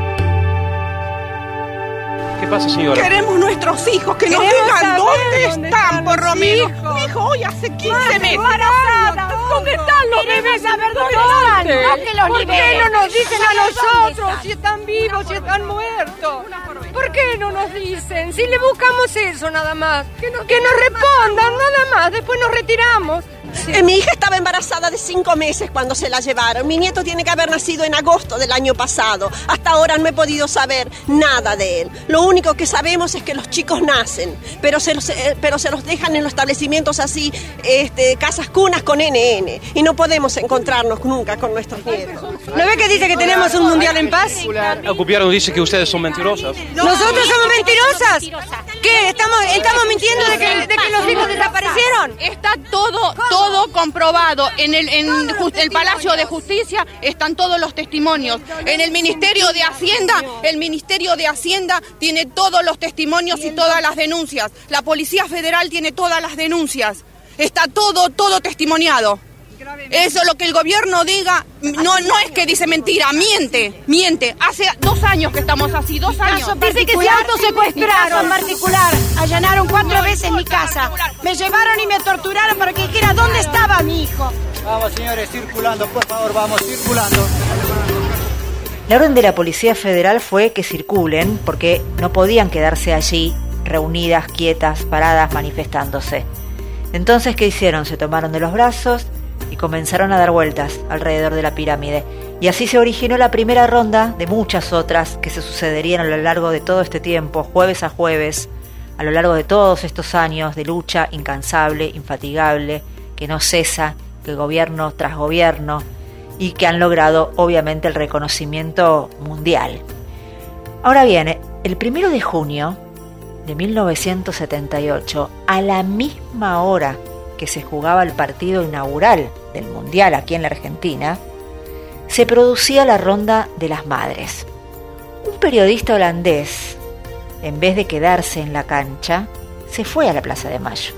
¿Qué pasa, señora? Queremos nuestros hijos, que nos digan dónde están, por lo menos. Mi hijo hoy hace quince meses. ¿Dónde están los bebés? Saber dónde están, no que los ¿Por liberen. qué no nos dicen a nosotros están? si están vivos, si están muertos? ¿Por qué no nos dicen? Si le buscamos eso nada más. Que nos, que nos respondan nada más, después nos retiramos. Sí. Eh, mi hija estaba embarazada de cinco meses cuando se la llevaron. Mi nieto tiene que haber nacido en agosto del año pasado. Hasta ahora no he podido saber nada de él. Lo único que sabemos es que los chicos nacen, pero se los, eh, pero se los dejan en los establecimientos así, este, casas cunas con N N. Y no podemos encontrarnos nunca con nuestros nietos. ¿No ve que dice que tenemos un mundial en paz? El gobierno dice que ustedes son mentirosas. ¿Nosotros somos mentirosas? ¿Qué? ¿Estamos, estamos mintiendo de que, de que los hijos desaparecieron? Está todo, todo comprobado. En el, en el Palacio de Justicia están todos los testimonios. En el Ministerio de Hacienda, el Ministerio de Hacienda tiene todos los testimonios y todas las denuncias. La Policía Federal tiene todas las denuncias. Está todo, todo testimoniado. Eso, lo que el gobierno diga, no, no es que dice mentira, miente, miente. Hace dos años que estamos así, dos años. Dice que se autosecuestraron. En particular, Allanaron cuatro veces mi casa. Me llevaron y me torturaron para que dijera dónde estaba mi hijo. Vamos, señores, circulando, por favor, vamos, circulando. La orden de la Policía Federal fue que circulen porque no podían quedarse allí reunidas, quietas, paradas, manifestándose. Entonces, ¿qué hicieron? Se tomaron de los brazos y comenzaron a dar vueltas alrededor de la pirámide. Y así se originó la primera ronda de muchas otras que se sucederían a lo largo de todo este tiempo, jueves a jueves, a lo largo de todos estos años de lucha incansable, infatigable, que no cesa, que gobierno tras gobierno, y que han logrado obviamente el reconocimiento mundial. Ahora bien, el primero de junio de mil novecientos setenta y ocho, a la misma hora que se jugaba el partido inaugural del Mundial aquí en la Argentina, se producía la Ronda de las Madres. Un periodista holandés, en vez de quedarse en la cancha, se fue a la Plaza de Mayo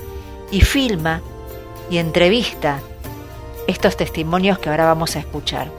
y filma y entrevista estos testimonios que ahora vamos a escuchar.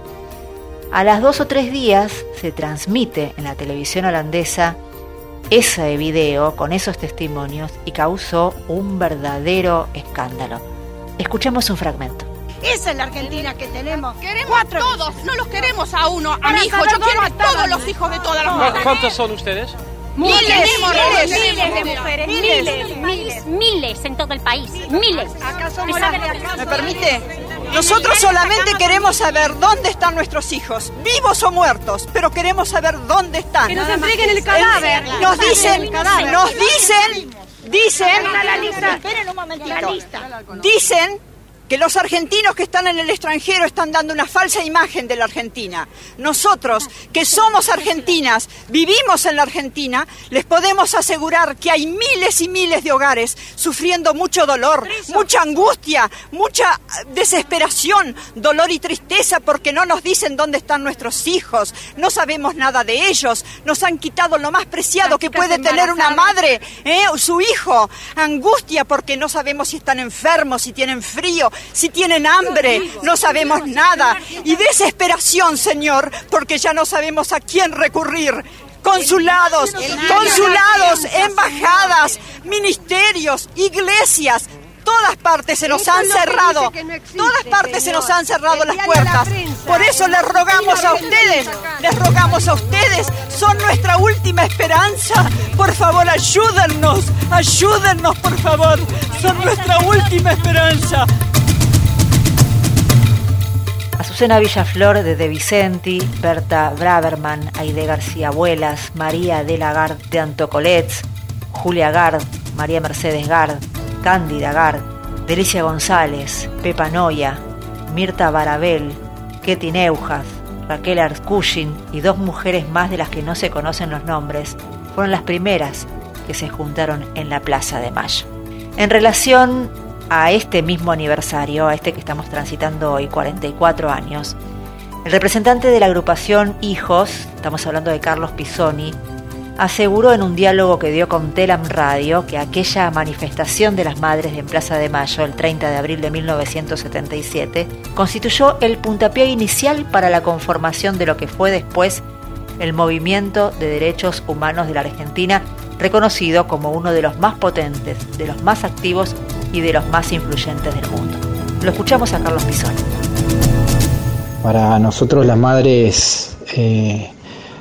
A las dos o tres días se transmite en la televisión holandesa ese video con esos testimonios y causó un verdadero escándalo. Escuchemos un fragmento. Esa es la Argentina que tenemos. Queremos Cuatro todos, veces. No los queremos a uno, a mi hijo. Yo quiero a todos los hijos de todas las mujeres. ¿Cuántos son ustedes? Miles, miles, miles, miles de mujeres, miles, miles, miles, miles en todo el país, miles. Acá somos Esa- las de acá. ¿Me permite? Nosotros solamente queremos saber dónde están nuestros hijos, vivos o muertos, pero queremos saber dónde están. Que nos entreguen el cadáver. Nos dicen, nos dicen, dicen, La lista. esperen un momentito, La lista. dicen que los argentinos que están en el extranjero están dando una falsa imagen de la Argentina. Nosotros, que somos argentinas, vivimos en la Argentina, les podemos asegurar que hay miles y miles de hogares sufriendo mucho dolor, mucha angustia, mucha desesperación, dolor y tristeza porque no nos dicen dónde están nuestros hijos, no sabemos nada de ellos, nos han quitado lo más preciado que puede tener una madre, ¿eh? Su hijo, angustia porque no sabemos si están enfermos, si tienen frío, si tienen hambre, no sabemos nada. Y desesperación, Señor, porque ya no sabemos a quién recurrir. Consulados, consulados, embajadas, ministerios, iglesias, todas partes se nos han cerrado, todas partes se nos han cerrado las puertas. Por eso les rogamos a ustedes, les rogamos a ustedes, son nuestra última esperanza. Por favor, ayúdennos, ayúdennos, por favor, son nuestra última esperanza. Azucena Villaflor de De Vicenti, Berta Braverman, Aide García Buelas, María de la Gard de Antocolets, Julia Gard, María Mercedes Gard, Cándida Gard, Delicia González, Pepa Noya, Mirta Barabel, Ketty Neujas, Raquel Arcushing y dos mujeres más de las que no se conocen los nombres, fueron las primeras que se juntaron en la Plaza de Mayo. En relación a este mismo aniversario, a este que estamos transitando hoy, cuarenta y cuatro años, el representante de la agrupación Hijos, estamos hablando de Carlos Pisoni, aseguró en un diálogo que dio con Telam Radio que aquella manifestación de las madres en Plaza de Mayo, el treinta de abril de mil novecientos setenta y siete, constituyó el puntapié inicial para la conformación de lo que fue después el movimiento de derechos humanos de la Argentina, reconocido como uno de los más potentes, de los más activos y de los más influyentes del mundo. Lo escuchamos a Carlos Pisoni. Para nosotros las madres eh,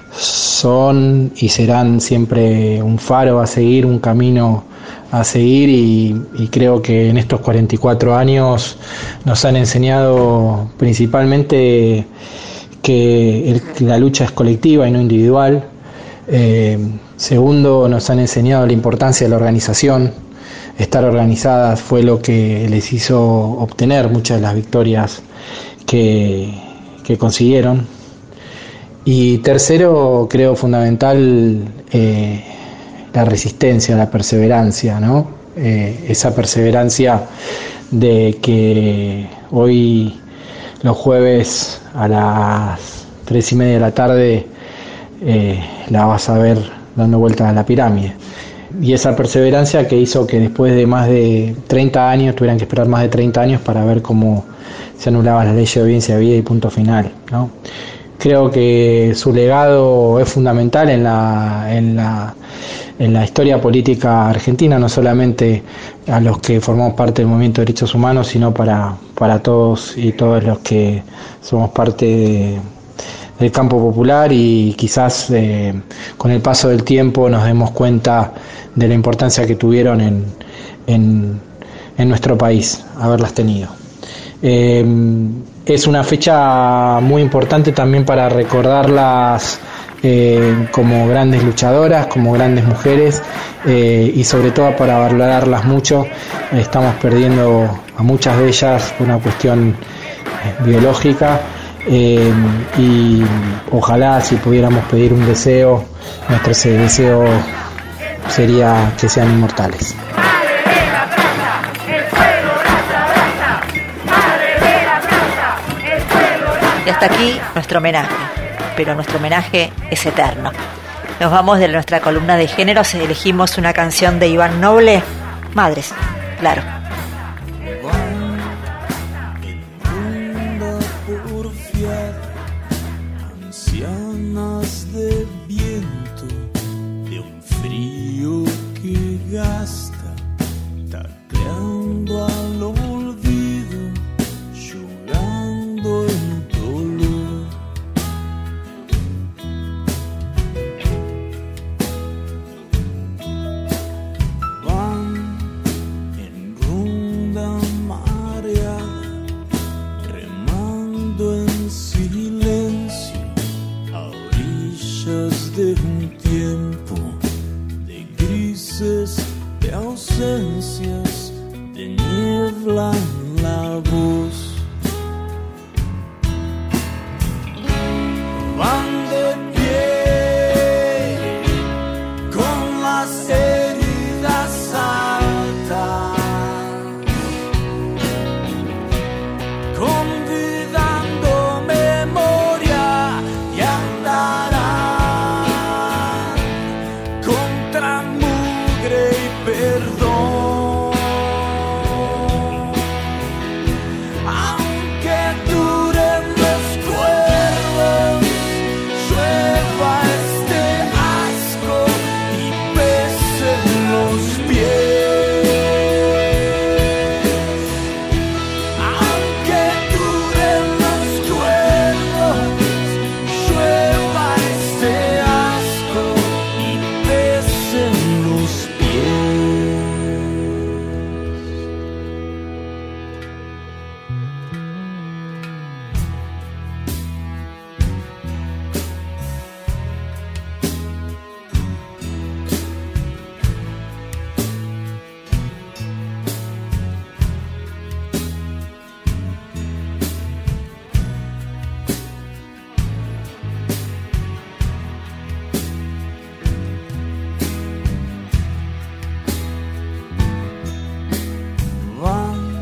son y serán siempre un faro a seguir, un camino a seguir y, y creo que en estos cuarenta y cuatro años nos han enseñado principalmente que el, la lucha es colectiva y no individual. Eh, segundo, nos han enseñado la importancia de la organización. Estar organizadas fue lo que les hizo obtener muchas de las victorias que, que consiguieron. Y tercero, creo fundamental eh, la resistencia, la perseverancia, ¿no? Eh, esa perseverancia de que hoy los jueves a las tres y media de la tarde eh, la vas a ver dando vueltas a la pirámide. Y esa perseverancia que hizo que después de más de treinta años, tuvieran que esperar más de treinta años para ver cómo se anulaba la ley de obediencia de vida y punto final, ¿no? Creo que su legado es fundamental en la, en la, en la historia política argentina, no solamente a los que formamos parte del movimiento de derechos humanos, sino para, para todos y todos los que somos parte de, del campo popular, y quizás eh, con el paso del tiempo nos demos cuenta de la importancia que tuvieron en, en, en nuestro país, haberlas tenido. Eh, es una fecha muy importante también para recordarlas eh, como grandes luchadoras, como grandes mujeres, eh, y sobre todo para valorarlas mucho. Estamos perdiendo a muchas de ellas por una cuestión eh, biológica, eh, y ojalá, si pudiéramos pedir un deseo, nuestro deseo sería que sean inmortales. Y hasta aquí nuestro homenaje, pero nuestro homenaje es eterno. Nos vamos de nuestra columna de géneros, elegimos una canción de Iván Noble, Madres, claro. Ancianas de viento, de un frío que gasta, tacleando al olvido, llorando el dolor. Van en ronda mareada, remando en silencio a orillas de un tiempo de grises, de ausencias, de niebla en la voz. Van de pie con las heridas altas, convidando memoria, y andarán contra mugre y perdón. Aunque duren los cuervos, llueva este asco y pesen los pies. Aunque duren los cuervos, llueva este asco y pesen los pies. Van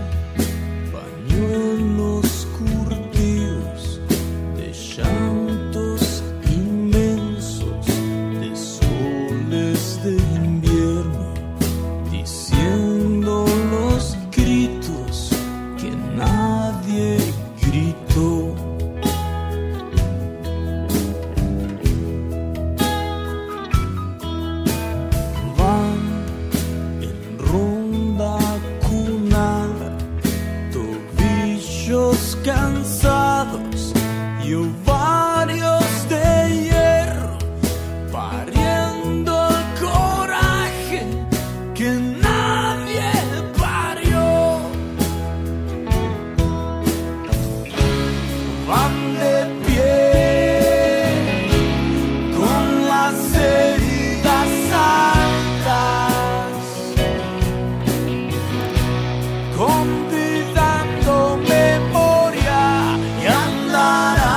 pañuelos curtidos de llantos inmensos, de soles de invierno, diciendo los gritos que nadie gritó. Van en ronda cunada, tobillos cansados y ovarios de hierro, pariendo el coraje que nadie parió. Van de pie con las heridas altas, convidando memoria, y andarán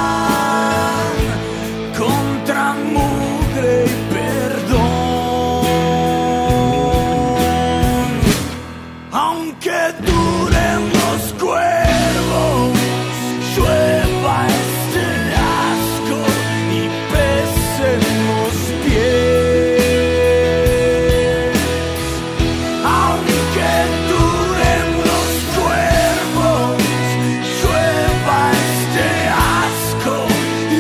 contra mugre y perdón. Aunque duren los cuervos, llueva este asco y pesen los pies. Aunque duren los cuervos, llueva este asco y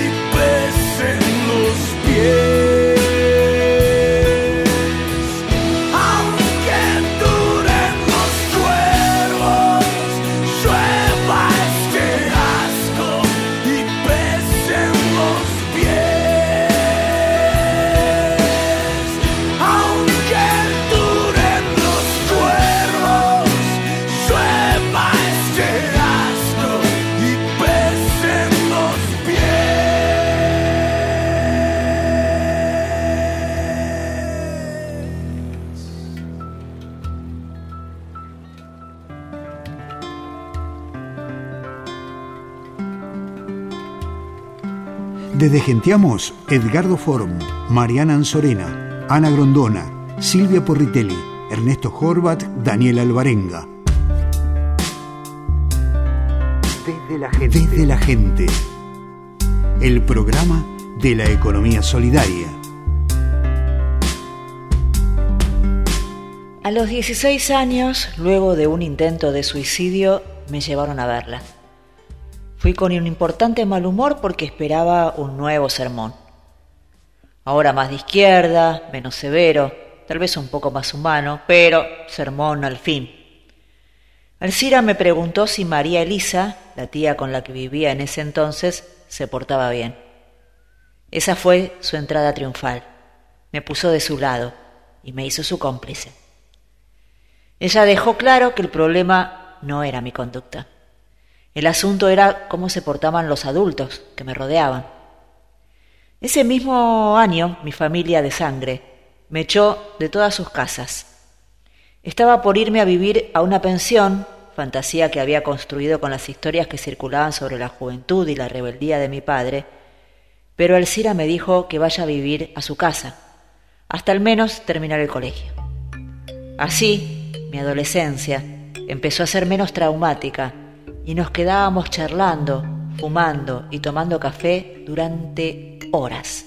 Desde Gentiamos, Edgardo Form, Mariana Anzorena, Ana Grondona, Silvia Porritelli, Ernesto Horvat, Daniel Alvarenga. Desde la gente. Desde la gente. El programa de la economía solidaria. A los dieciséis años, luego de un intento de suicidio, me llevaron a verla. Fui con un importante mal humor porque esperaba un nuevo sermón. Ahora más de izquierda, menos severo, tal vez un poco más humano, pero sermón al fin. Alcira me preguntó si María Elisa, la tía con la que vivía en ese entonces, se portaba bien. Esa fue su entrada triunfal. Me puso de su lado y me hizo su cómplice. Ella dejó claro que el problema no era mi conducta. El asunto era cómo se portaban los adultos que me rodeaban. Ese mismo año, mi familia de sangre me echó de todas sus casas. Estaba por irme a vivir a una pensión, fantasía que había construido con las historias que circulaban sobre la juventud y la rebeldía de mi padre, pero Alcira me dijo que vaya a vivir a su casa, hasta al menos terminar el colegio. Así, mi adolescencia empezó a ser menos traumática y nos quedábamos charlando, fumando y tomando café durante horas.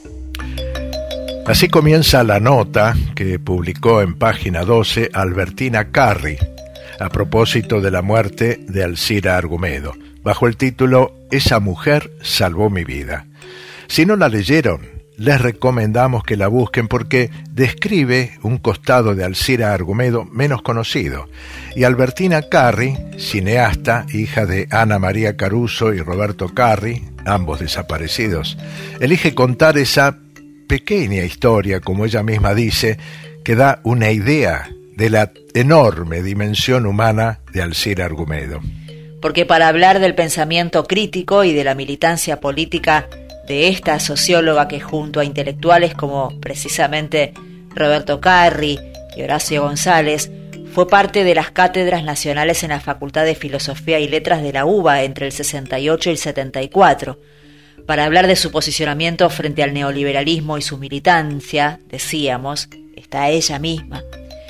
Así comienza la nota que publicó en página doce Albertina Carri a propósito de la muerte de Alcira Argumedo, bajo el título Esa mujer salvó mi vida. Si no la leyeron, les recomendamos que la busquen porque describe un costado de Alcira Argumedo menos conocido. Y Albertina Carri, cineasta, hija de Ana María Caruso y Roberto Carri, ambos desaparecidos, elige contar esa pequeña historia, como ella misma dice, que da una idea de la enorme dimensión humana de Alcira Argumedo. Porque para hablar del pensamiento crítico y de la militancia política de esta socióloga que junto a intelectuales como precisamente Roberto Carri y Horacio González fue parte de las cátedras nacionales en la Facultad de Filosofía y Letras de la UBA entre el sesenta y ocho y el setenta y cuatro. Para hablar de su posicionamiento frente al neoliberalismo y su militancia, decíamos, está ella misma.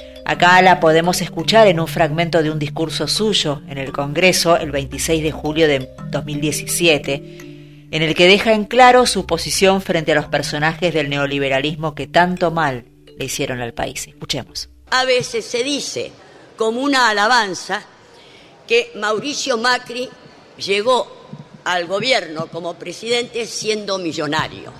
Acá la podemos escuchar en un fragmento de un discurso suyo en el Congreso el veintiséis de julio de dos mil diecisiete, en el que deja en claro su posición frente a los personajes del neoliberalismo que tanto mal le hicieron al país. Escuchemos. A veces se dice, como una alabanza, que Mauricio Macri llegó al gobierno como presidente siendo millonario.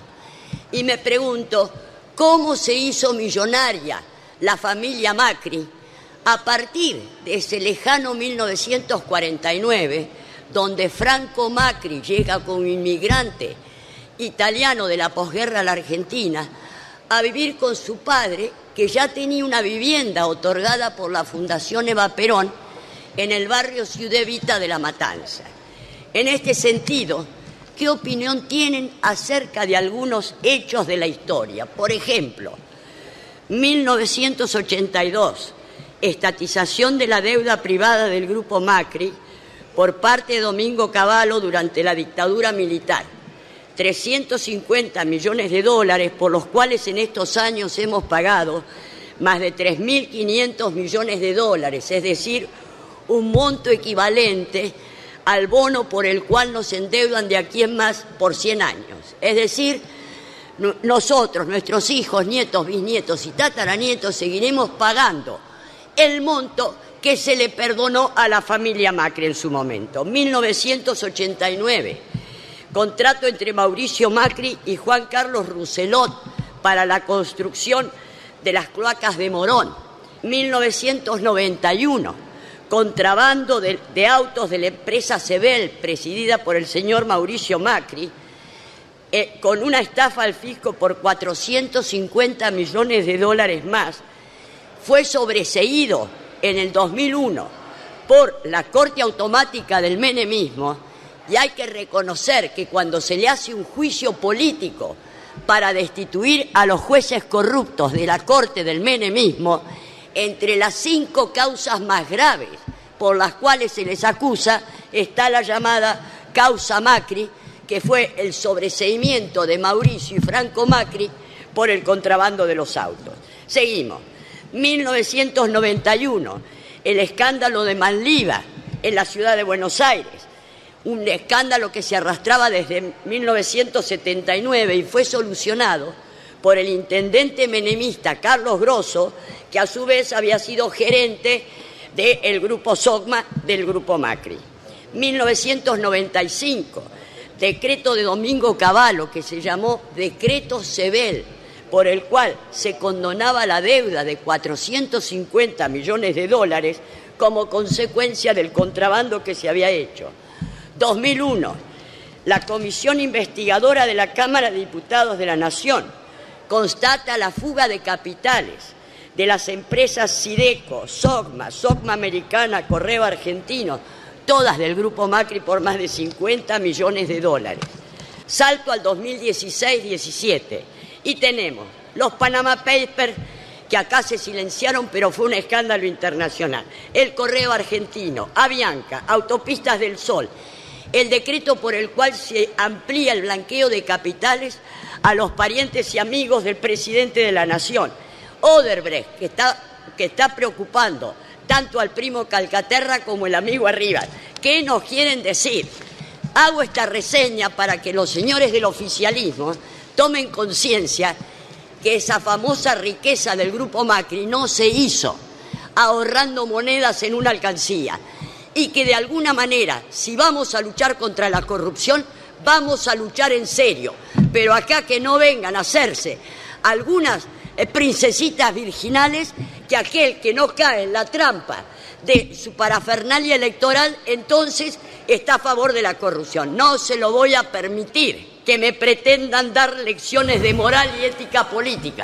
Y me pregunto, ¿cómo se hizo millonaria la familia Macri a partir de ese lejano mil novecientos cuarenta y nueve, donde Franco Macri llega como inmigrante italiano de la posguerra a la Argentina a vivir con su padre, que ya tenía una vivienda otorgada por la Fundación Eva Perón en el barrio Ciudad Vita de La Matanza? En este sentido, ¿qué opinión tienen acerca de algunos hechos de la historia? Por ejemplo, mil novecientos ochenta y dos, estatización de la deuda privada del Grupo Macri por parte de Domingo Cavallo durante la dictadura militar. trescientos cincuenta millones de dólares, por los cuales en estos años hemos pagado más de tres mil quinientos millones de dólares, es decir, un monto equivalente al bono por el cual nos endeudan de aquí en más por cien años. Es decir, nosotros, nuestros hijos, nietos, bisnietos y tataranietos seguiremos pagando el monto que se le perdonó a la familia Macri en su momento. mil novecientos ochenta y nueve, contrato entre Mauricio Macri y Juan Carlos Rousselot para la construcción de las cloacas de Morón. mil novecientos noventa y uno, contrabando de, de autos de la empresa Sebel, presidida por el señor Mauricio Macri, eh, con una estafa al fisco por cuatrocientos cincuenta millones de dólares más, fue sobreseído en el dos mil uno por la Corte Automática del Menemismo, y hay que reconocer que cuando se le hace un juicio político para destituir a los jueces corruptos de la Corte del Menemismo, entre las cinco causas más graves por las cuales se les acusa está la llamada causa Macri, que fue el sobreseimiento de Mauricio y Franco Macri por el contrabando de los autos. Seguimos. mil novecientos noventa y uno, el escándalo de Manliva en la ciudad de Buenos Aires. Un escándalo que se arrastraba desde mil novecientos setenta y nueve y fue solucionado por el intendente menemista Carlos Grosso, que a su vez había sido gerente del grupo SOCMA del grupo Macri. mil novecientos noventa y cinco, decreto de Domingo Cavallo, que se llamó Decreto Sebel, por el cual se condonaba la deuda de cuatrocientos cincuenta millones de dólares como consecuencia del contrabando que se había hecho. dos mil uno, la Comisión Investigadora de la Cámara de Diputados de la Nación constata la fuga de capitales de las empresas Sideco, SOCMA, SOCMA Americana, Correo Argentino, todas del grupo Macri por más de cincuenta millones de dólares. Salto al dos mil dieciséis diecisiete y tenemos los Panama Papers, que acá se silenciaron, pero fue un escándalo internacional. El Correo Argentino, Avianca, Autopistas del Sol, el decreto por el cual se amplía el blanqueo de capitales a los parientes y amigos del presidente de la Nación. Odebrecht, que está, que está preocupando tanto al primo Calcaterra como el amigo Arribas. ¿Qué nos quieren decir? Hago esta reseña para que los señores del oficialismo tomen conciencia que esa famosa riqueza del grupo Macri no se hizo ahorrando monedas en una alcancía y que de alguna manera, si vamos a luchar contra la corrupción, vamos a luchar en serio, pero acá que no vengan a hacerse algunas eh, princesitas virginales, que aquel que no cae en la trampa de su parafernalia electoral, entonces está a favor de la corrupción. No se lo voy a permitir que me pretendan dar lecciones de moral y ética política.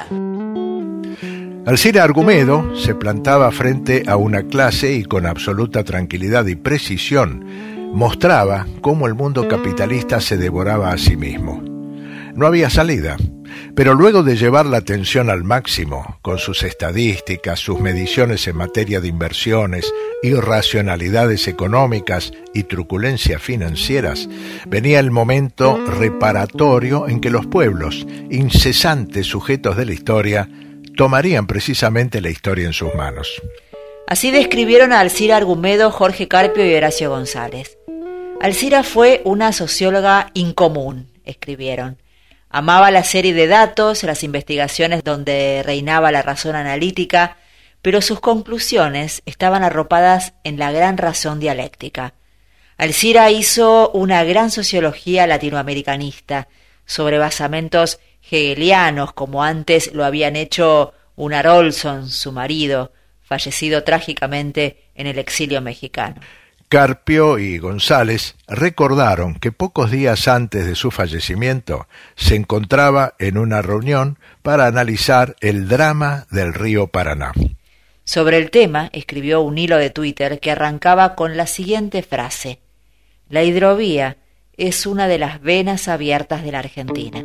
Alcira Argumedo se plantaba frente a una clase y con absoluta tranquilidad y precisión mostraba cómo el mundo capitalista se devoraba a sí mismo. No había salida, pero luego de llevar la atención al máximo, con sus estadísticas, sus mediciones en materia de inversiones, irracionalidades económicas y truculencias financieras, venía el momento reparatorio en que los pueblos, incesantes sujetos de la historia, tomarían precisamente la historia en sus manos. Así describieron a Alcira Argumedo, Jorge Carpio y Horacio González. Alcira fue una socióloga incomún, escribieron. Amaba la serie de datos, las investigaciones donde reinaba la razón analítica, pero sus conclusiones estaban arropadas en la gran razón dialéctica. Alcira hizo una gran sociología latinoamericanista, sobre basamentos hegelianos, como antes lo habían hecho Unar Olson, su marido, fallecido trágicamente en el exilio mexicano. Carpio y González recordaron que pocos días antes de su fallecimiento se encontraba en una reunión para analizar el drama del río Paraná. Sobre el tema escribió un hilo de Twitter que arrancaba con la siguiente frase: la hidrovía es una de las venas abiertas de la Argentina.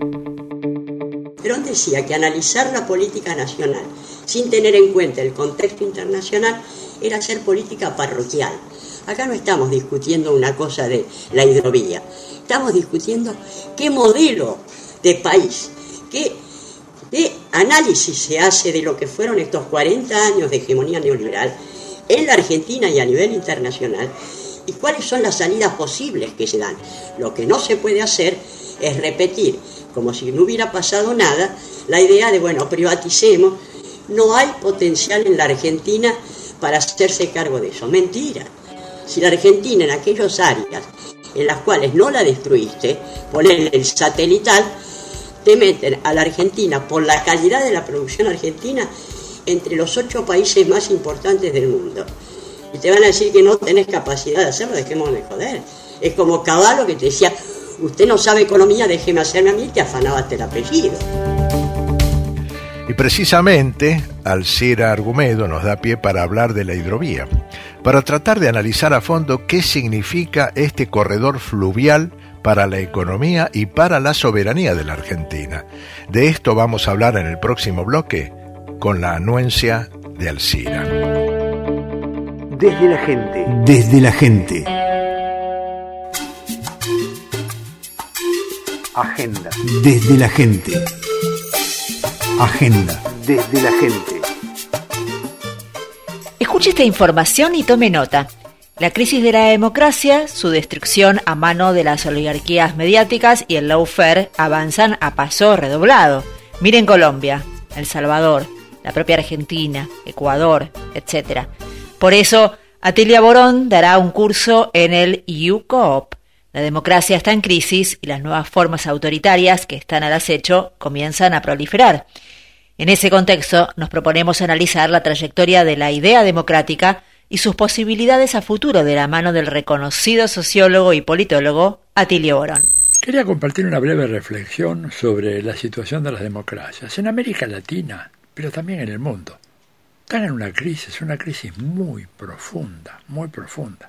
Perón decía que analizar la política nacional sin tener en cuenta el contexto internacional era hacer política parroquial. Acá no estamos discutiendo una cosa de la hidrovía, estamos discutiendo qué modelo de país, qué de análisis se hace de lo que fueron estos cuarenta años de hegemonía neoliberal en la Argentina y a nivel internacional, y cuáles son las salidas posibles que se dan. Lo que no se puede hacer es repetir, como si no hubiera pasado nada, la idea de, bueno, privaticemos, no hay potencial en la Argentina para hacerse cargo de eso. Mentira. Si la Argentina en aquellas áreas en las cuales no la destruiste, poner el satelital, te meten a la Argentina por la calidad de la producción argentina entre los ocho países más importantes del mundo. Y te van a decir que no tenés capacidad de hacerlo, dejemos de joder. Es como Cavallo que te decía, usted no sabe economía, déjeme hacerme a mí, te afanabaste el apellido. Y precisamente, Alcira Argumedo nos da pie para hablar de la hidrovía, para tratar de analizar a fondo qué significa este corredor fluvial para la economía y para la soberanía de la Argentina. De esto vamos a hablar en el próximo bloque, con la anuencia de Alcira. Desde la gente. Desde la gente. Agenda. Desde la gente. Agenda. Desde la gente. Escuche esta información y tome nota. La crisis de la democracia, su destrucción a mano de las oligarquías mediáticas y el lawfare avanzan a paso redoblado. Miren Colombia, El Salvador, la propia Argentina, Ecuador, etcétera. Por eso, Atilia Borón dará un curso en el U C O P. La democracia está en crisis y las nuevas formas autoritarias que están al acecho comienzan a proliferar. En ese contexto, nos proponemos analizar la trayectoria de la idea democrática y sus posibilidades a futuro de la mano del reconocido sociólogo y politólogo Atilio Borón. Quería compartir una breve reflexión sobre la situación de las democracias en América Latina, pero también en el mundo. Están en una crisis, una crisis muy profunda, muy profunda.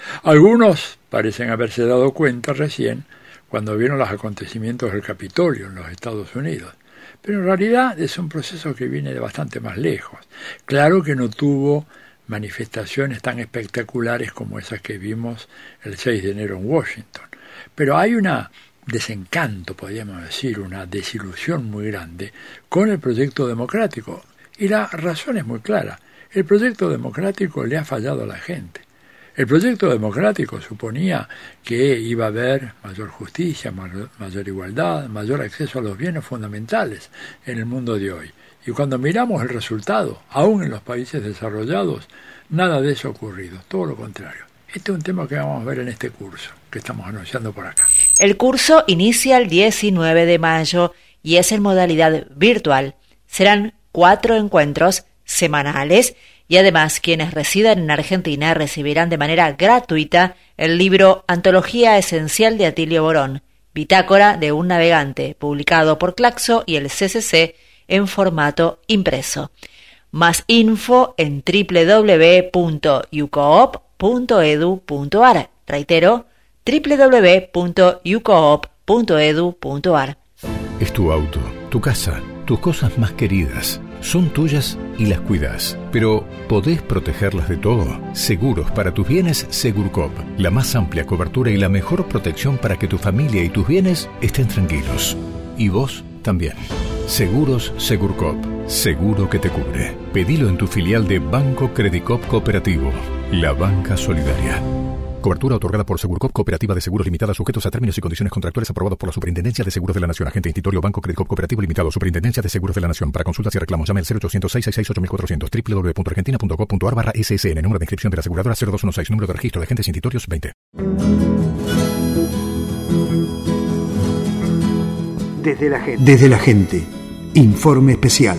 Algunos parecen haberse dado cuenta recién cuando vieron los acontecimientos del Capitolio en los Estados Unidos. Pero en realidad es un proceso que viene de bastante más lejos. Claro que no tuvo manifestaciones tan espectaculares como esas que vimos el seis de enero en Washington. Pero hay un desencanto, podríamos decir, una desilusión muy grande con el proyecto democrático. Y la razón es muy clara. El proyecto democrático le ha fallado a la gente. El proyecto democrático suponía que iba a haber mayor justicia, mayor, mayor igualdad, mayor acceso a los bienes fundamentales en el mundo de hoy. Y cuando miramos el resultado, aún en los países desarrollados, nada de eso ha ocurrido, todo lo contrario. Este es un tema que vamos a ver en este curso que estamos anunciando por acá. El curso inicia el diecinueve de mayo y es en modalidad virtual. Serán cuatro encuentros semanales y además quienes residan en Argentina recibirán de manera gratuita el libro Antología Esencial de Atilio Borón, Bitácora de un Navegante, publicado por Claxo y el C C C en formato impreso. Más info en doble u doble u doble u punto u c o o p punto e d u punto a r. Reitero, doble u doble u doble u punto u c o o p punto e d u punto a r. Es tu auto, tu casa, tus cosas más queridas. Son tuyas y las cuidas, pero ¿podés protegerlas de todo? Seguros para tus bienes Segurcop, la más amplia cobertura y la mejor protección para que tu familia y tus bienes estén tranquilos. Y vos también. Seguros Segurcop, seguro que te cubre. Pedilo en tu filial de Banco Credicop Cooperativo, la banca solidaria. Cobertura otorgada por Segurcop Cooperativa de Seguros Limitada, sujetos a términos y condiciones contractuales aprobados por la Superintendencia de Seguros de la Nación. Agente Institutorio Banco Credicop Cooperativo Limitado. Superintendencia de Seguros de la Nación. Para consultas y reclamos llame al cero ochocientos, seiscientos sesenta y seis, ocho mil cuatrocientos. doble u doble u doble u punto argentina punto gov punto a r barra S S N. Número de inscripción de la aseguradora cero dos uno seis. Número de registro de agentes institutorios veinte. Desde la gente. Desde la gente. Informe especial.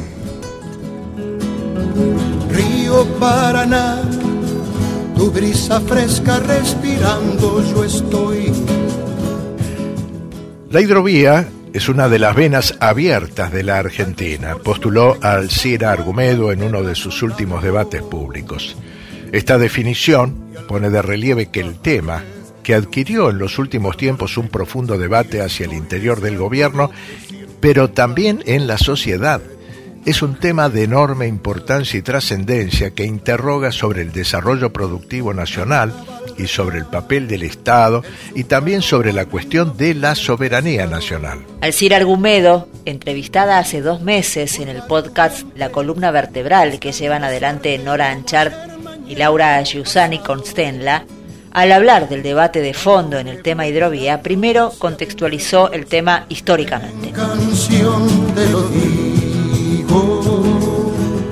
Río Paraná, tu brisa fresca respirando yo estoy. La hidrovía es una de las venas abiertas de la Argentina, postuló Alcira Argumedo en uno de sus últimos debates públicos. Esta definición pone de relieve que el tema, que adquirió en los últimos tiempos un profundo debate hacia el interior del gobierno, pero también en la sociedad, es un tema de enorme importancia y trascendencia que interroga sobre el desarrollo productivo nacional y sobre el papel del Estado y también sobre la cuestión de la soberanía nacional. Alcira Argumedo, entrevistada hace dos meses en el podcast La Columna Vertebral que llevan adelante Nora Anchart y Laura Giussani Constenla, al hablar del debate de fondo en el tema hidrovía, primero contextualizó el tema históricamente. Canción te lo digo,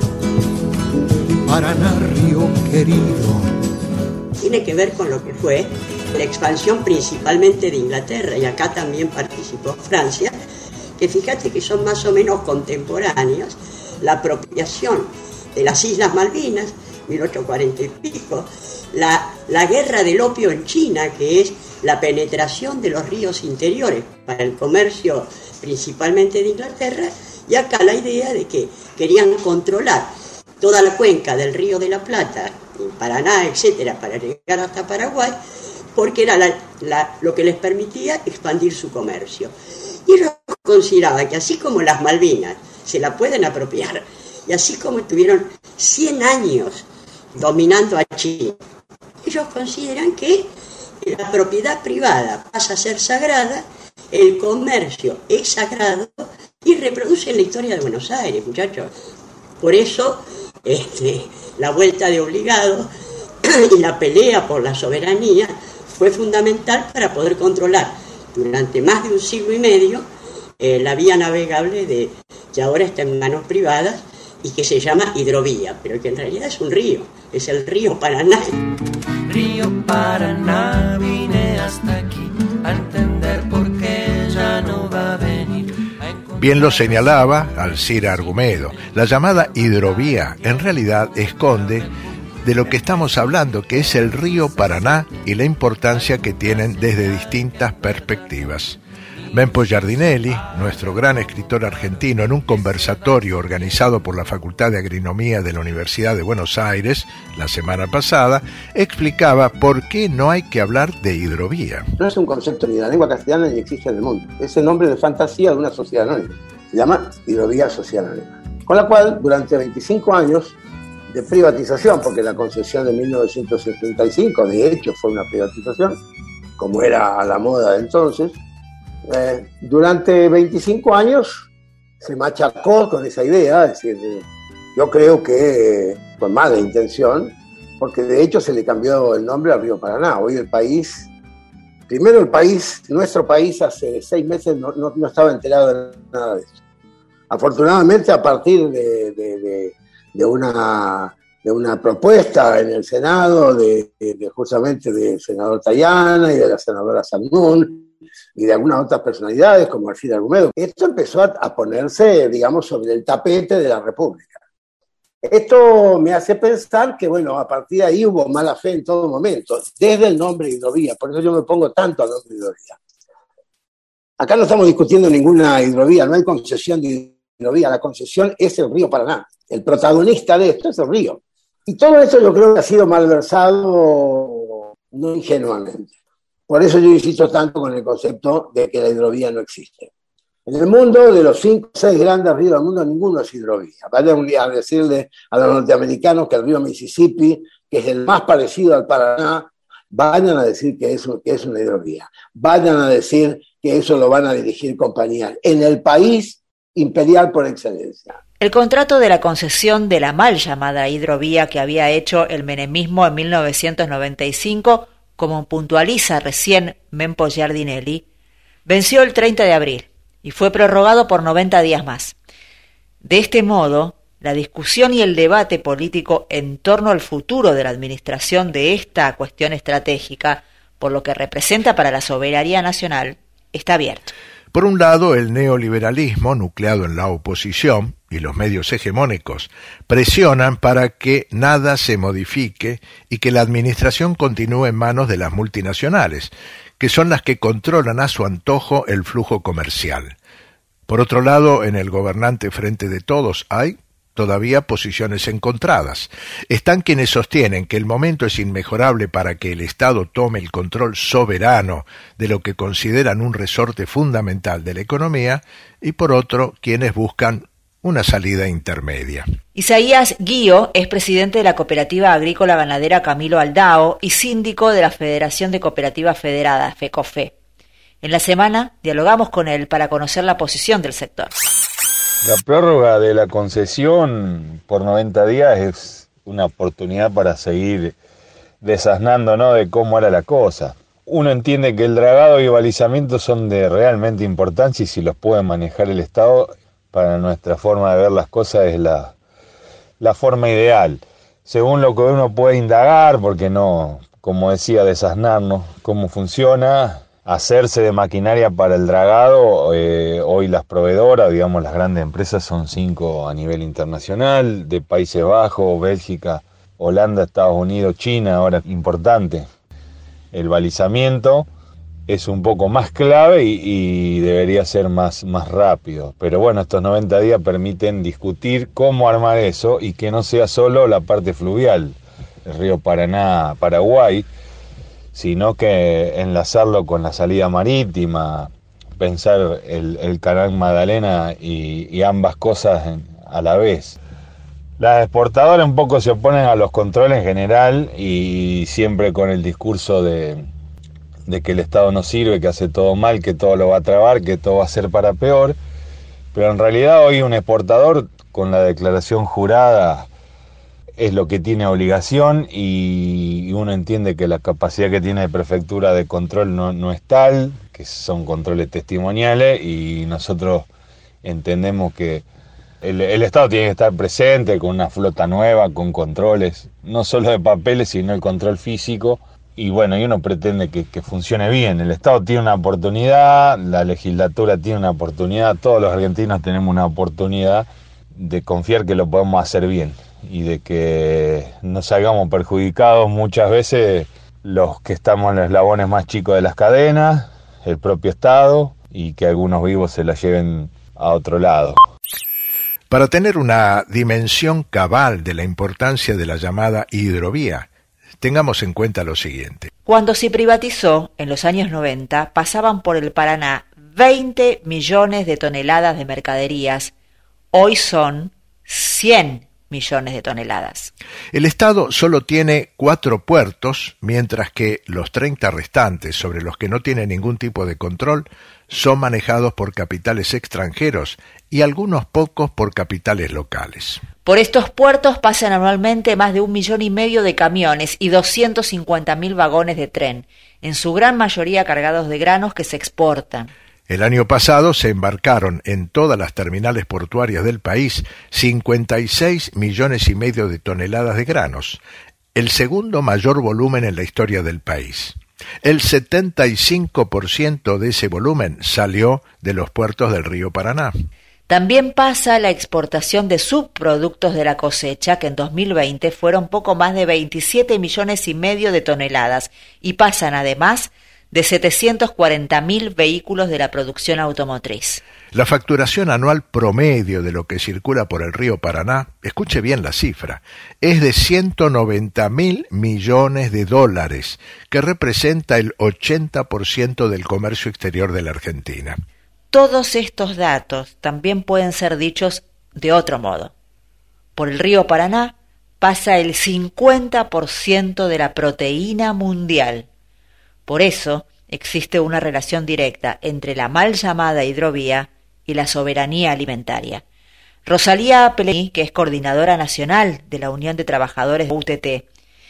Paraná, río querido. Tiene que ver con lo que fue la expansión principalmente de Inglaterra, y acá también participó Francia, que fíjate que son más o menos contemporáneos, la apropiación de las Islas Malvinas, mil ochocientos cuarenta y pico, la, la guerra del opio en China, que es la penetración de los ríos interiores para el comercio principalmente de Inglaterra, y acá la idea de que querían controlar toda la cuenca del Río de la Plata, Paraná, etcétera, para llegar hasta Paraguay, porque era la, la, lo que les permitía expandir su comercio. Y ellos consideraban que así como las Malvinas se la pueden apropiar, y así como estuvieron cien años dominando a Chile, ellos consideran que la propiedad privada pasa a ser sagrada El comercio es sagrado y reproduce la historia de Buenos Aires, muchachos. Por eso, este, la vuelta de obligado y la pelea por la soberanía fue fundamental para poder controlar durante más de un siglo y medio eh, la vía navegable de, que ahora está en manos privadas y que se llama hidrovía, pero que en realidad es un río, es el río Paraná. Río Paraná, vine hasta aquí a entender por qué ya no va a venir. Bien lo señalaba Alcira Argumedo, la llamada hidrovía en realidad esconde de lo que estamos hablando, que es el río Paraná y la importancia que tienen desde distintas perspectivas. Mempo Giardinelli, nuestro gran escritor argentino, en un conversatorio organizado por la Facultad de Agronomía de la Universidad de Buenos Aires la semana pasada, explicaba por qué no hay que hablar de hidrovía. No es un concepto ni de la lengua castellana ni existe en el mundo. Es el nombre de fantasía de una sociedad anónima. Se llama hidrovía social anónima. Con la cual, durante veinticinco años de privatización, porque la concesión de mil novecientos setenta y cinco, de hecho, fue una privatización, como era a la moda de entonces, Eh, durante veinticinco años se machacó con esa idea, es decir, yo creo que con mala intención, porque de hecho se le cambió el nombre al río Paraná. Hoy el país, primero el país, nuestro país hace seis meses no, no, no estaba enterado de nada de eso. Afortunadamente, a partir de, de, de, de, una, de una propuesta en el Senado, de, de justamente del senador Tayana y de la senadora Samnún, y de algunas otras personalidades como Alcira Argumedo, esto empezó a, a ponerse, digamos, sobre el tapete de la República. Esto me hace pensar que, bueno, a partir de ahí hubo mala fe en todo momento, desde el nombre hidrovía, por eso yo me pongo tanto al nombre hidrovía. Acá no estamos discutiendo ninguna hidrovía, no hay concesión de hidrovía, la concesión es el río Paraná, el protagonista de esto es el río. Y todo esto yo creo que ha sido malversado no ingenuamente. Por eso yo insisto tanto con el concepto de que la hidrovía no existe. En el mundo, de los cinco o seis grandes ríos del mundo, ninguno es hidrovía. Vayan a decirle a los norteamericanos que el río Mississippi, que es el más parecido al Paraná, vayan a decir que es, que es una hidrovía. Vayan a decir que eso lo van a dirigir compañías. En el país imperial por excelencia. El contrato de la concesión de la mal llamada hidrovía que había hecho el menemismo en mil novecientos noventa y cinco, como puntualiza recién Mempo Giardinelli, venció el treinta de abril y fue prorrogado por noventa días más. De este modo, la discusión y el debate político en torno al futuro de la administración de esta cuestión estratégica, por lo que representa para la soberanía nacional, está abierto. Por un lado, el neoliberalismo, nucleado en la oposición, y los medios hegemónicos presionan para que nada se modifique y que la administración continúe en manos de las multinacionales, que son las que controlan a su antojo el flujo comercial. Por otro lado, en el gobernante Frente de Todos hay todavía posiciones encontradas. Están quienes sostienen que el momento es inmejorable para que el Estado tome el control soberano de lo que consideran un resorte fundamental de la economía, y por otro, quienes buscan una salida intermedia. Isaías Guío es presidente de la Cooperativa Agrícola Ganadera Camilo Aldao y síndico de la Federación de Cooperativas Federadas, FECOFE. En la semana dialogamos con él para conocer la posición del sector. La prórroga de la concesión por noventa días es una oportunidad para seguir desasnándonos de cómo era la cosa. Uno entiende que el dragado y balizamiento son de realmente importancia y si los puede manejar el Estado, para nuestra forma de ver las cosas es la, la forma ideal. Según lo que uno puede indagar, porque no, como decía, desasnarnos cómo funciona, hacerse de maquinaria para el dragado, eh, hoy las proveedoras, digamos las grandes empresas son cinco a nivel internacional, de Países Bajos, Bélgica, Holanda, Estados Unidos, China, ahora importante. El balizamiento es un poco más clave y, y debería ser más, más rápido. Pero bueno, estos noventa días permiten discutir cómo armar eso y que no sea solo la parte fluvial, el río Paraná, Paraguay, sino que enlazarlo con la salida marítima, pensar el, el canal Magdalena y, y ambas cosas en, a la vez. Las exportadoras un poco se oponen a los controles en general y siempre con el discurso de... de que el Estado no sirve, que hace todo mal, que todo lo va a trabar, que todo va a ser para peor. Pero en realidad hoy un exportador con la declaración jurada es lo que tiene obligación, y uno entiende que la capacidad que tiene de prefectura de control no, no es tal, que son controles testimoniales, y nosotros entendemos que el, el Estado tiene que estar presente con una flota nueva, con controles, no solo de papeles, sino el control físico. Y bueno, y uno pretende que, que funcione bien. El Estado tiene una oportunidad, la legislatura tiene una oportunidad, todos los argentinos tenemos una oportunidad de confiar que lo podemos hacer bien y de que no salgamos perjudicados muchas veces los que estamos en los eslabones más chicos de las cadenas, el propio Estado, y que algunos vivos se la lleven a otro lado. Para tener una dimensión cabal de la importancia de la llamada hidrovía, tengamos en cuenta lo siguiente. Cuando se privatizó, en los años noventa, pasaban por el Paraná veinte millones de toneladas de mercaderías. Hoy son cien millones de toneladas. El Estado solo tiene cuatro puertos, mientras que los treinta restantes, sobre los que no tiene ningún tipo de control, son manejados por capitales extranjeros y algunos pocos por capitales locales. Por estos puertos pasan anualmente más de un millón y medio de camiones y doscientos cincuenta mil vagones de tren, en su gran mayoría cargados de granos que se exportan. El año pasado se embarcaron en todas las terminales portuarias del país cincuenta y seis millones y medio de toneladas de granos, el segundo mayor volumen en la historia del país. El setenta y cinco por ciento de ese volumen salió de los puertos del río Paraná. También pasa la exportación de subproductos de la cosecha, que en dos mil veinte fueron poco más de veintisiete millones y medio de toneladas, y pasan además de setecientos cuarenta mil vehículos de la producción automotriz. La facturación anual promedio de lo que circula por el río Paraná, escuche bien la cifra, es de ciento noventa mil millones de dólares, que representa el ochenta por ciento del comercio exterior de la Argentina. Todos estos datos también pueden ser dichos de otro modo. Por el río Paraná pasa el cincuenta por ciento de la proteína mundial. Por eso existe una relación directa entre la mal llamada hidrovía y la soberanía alimentaria. Rosalía Pellegrini, que es coordinadora nacional de la Unión de Trabajadores de U T T,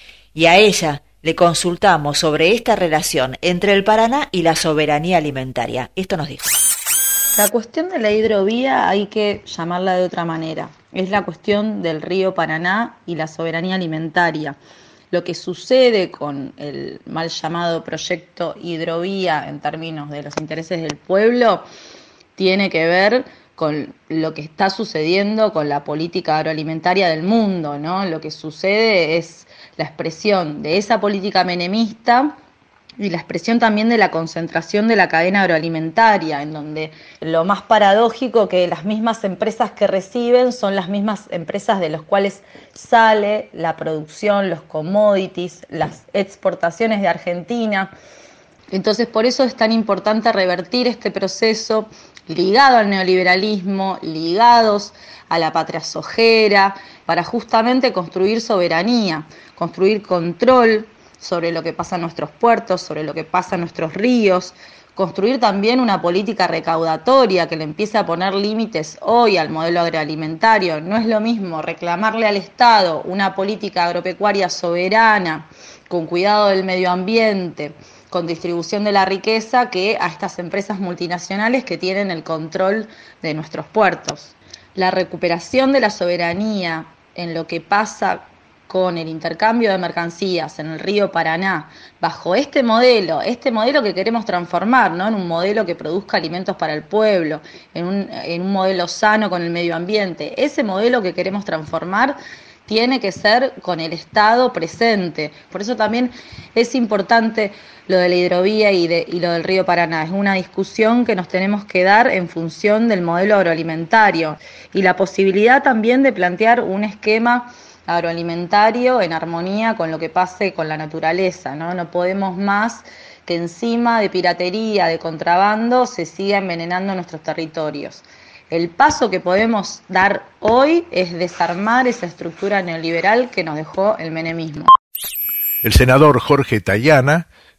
y a ella le consultamos sobre esta relación entre el Paraná y la soberanía alimentaria. Esto nos dijo. La cuestión de la hidrovía hay que llamarla de otra manera. Es la cuestión del río Paraná y la soberanía alimentaria. Lo que sucede con el mal llamado proyecto hidrovía en términos de los intereses del pueblo tiene que ver con lo que está sucediendo con la política agroalimentaria del mundo, ¿no? Lo que sucede es la expresión de esa política menemista y la expresión también de la concentración de la cadena agroalimentaria, en donde lo más paradójico que las mismas empresas que reciben son las mismas empresas de las cuales sale la producción, los commodities, las exportaciones de Argentina. Entonces, por eso es tan importante revertir este proceso ligado al neoliberalismo, ligados a la patria sojera, para justamente construir soberanía, construir control sobre lo que pasa en nuestros puertos, sobre lo que pasa en nuestros ríos, construir también una política recaudatoria que le empiece a poner límites hoy al modelo agroalimentario. No es lo mismo reclamarle al Estado una política agropecuaria soberana, con cuidado del medio ambiente, con distribución de la riqueza, que a estas empresas multinacionales que tienen el control de nuestros puertos. La recuperación de la soberanía en lo que pasa con el intercambio de mercancías en el río Paraná, bajo este modelo, este modelo que queremos transformar, ¿no? En un modelo que produzca alimentos para el pueblo, en un, en un modelo sano con el medio ambiente. Ese modelo que queremos transformar tiene que ser con el Estado presente. Por eso también es importante lo de la hidrovía y, de, y lo del río Paraná. Es una discusión que nos tenemos que dar en función del modelo agroalimentario y la posibilidad también de plantear un esquema agroalimentario en armonía con lo que pase con la naturaleza, ¿no? No podemos más que encima de piratería, de contrabando, se siga envenenando nuestros territorios. El paso que podemos dar hoy es desarmar esa estructura neoliberal que nos dejó el menemismo. El senador Jorge Tayana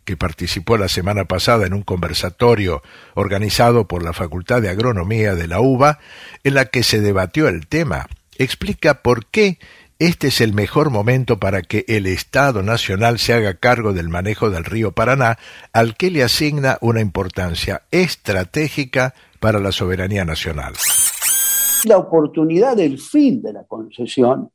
que participó la semana pasada en un conversatorio organizado por la Facultad de Agronomía de la UBA, en la que se debatió el tema, explica por qué este es el mejor momento para que el Estado Nacional se haga cargo del manejo del río Paraná, al que le asigna una importancia estratégica para la soberanía nacional. La oportunidad del fin de la concesión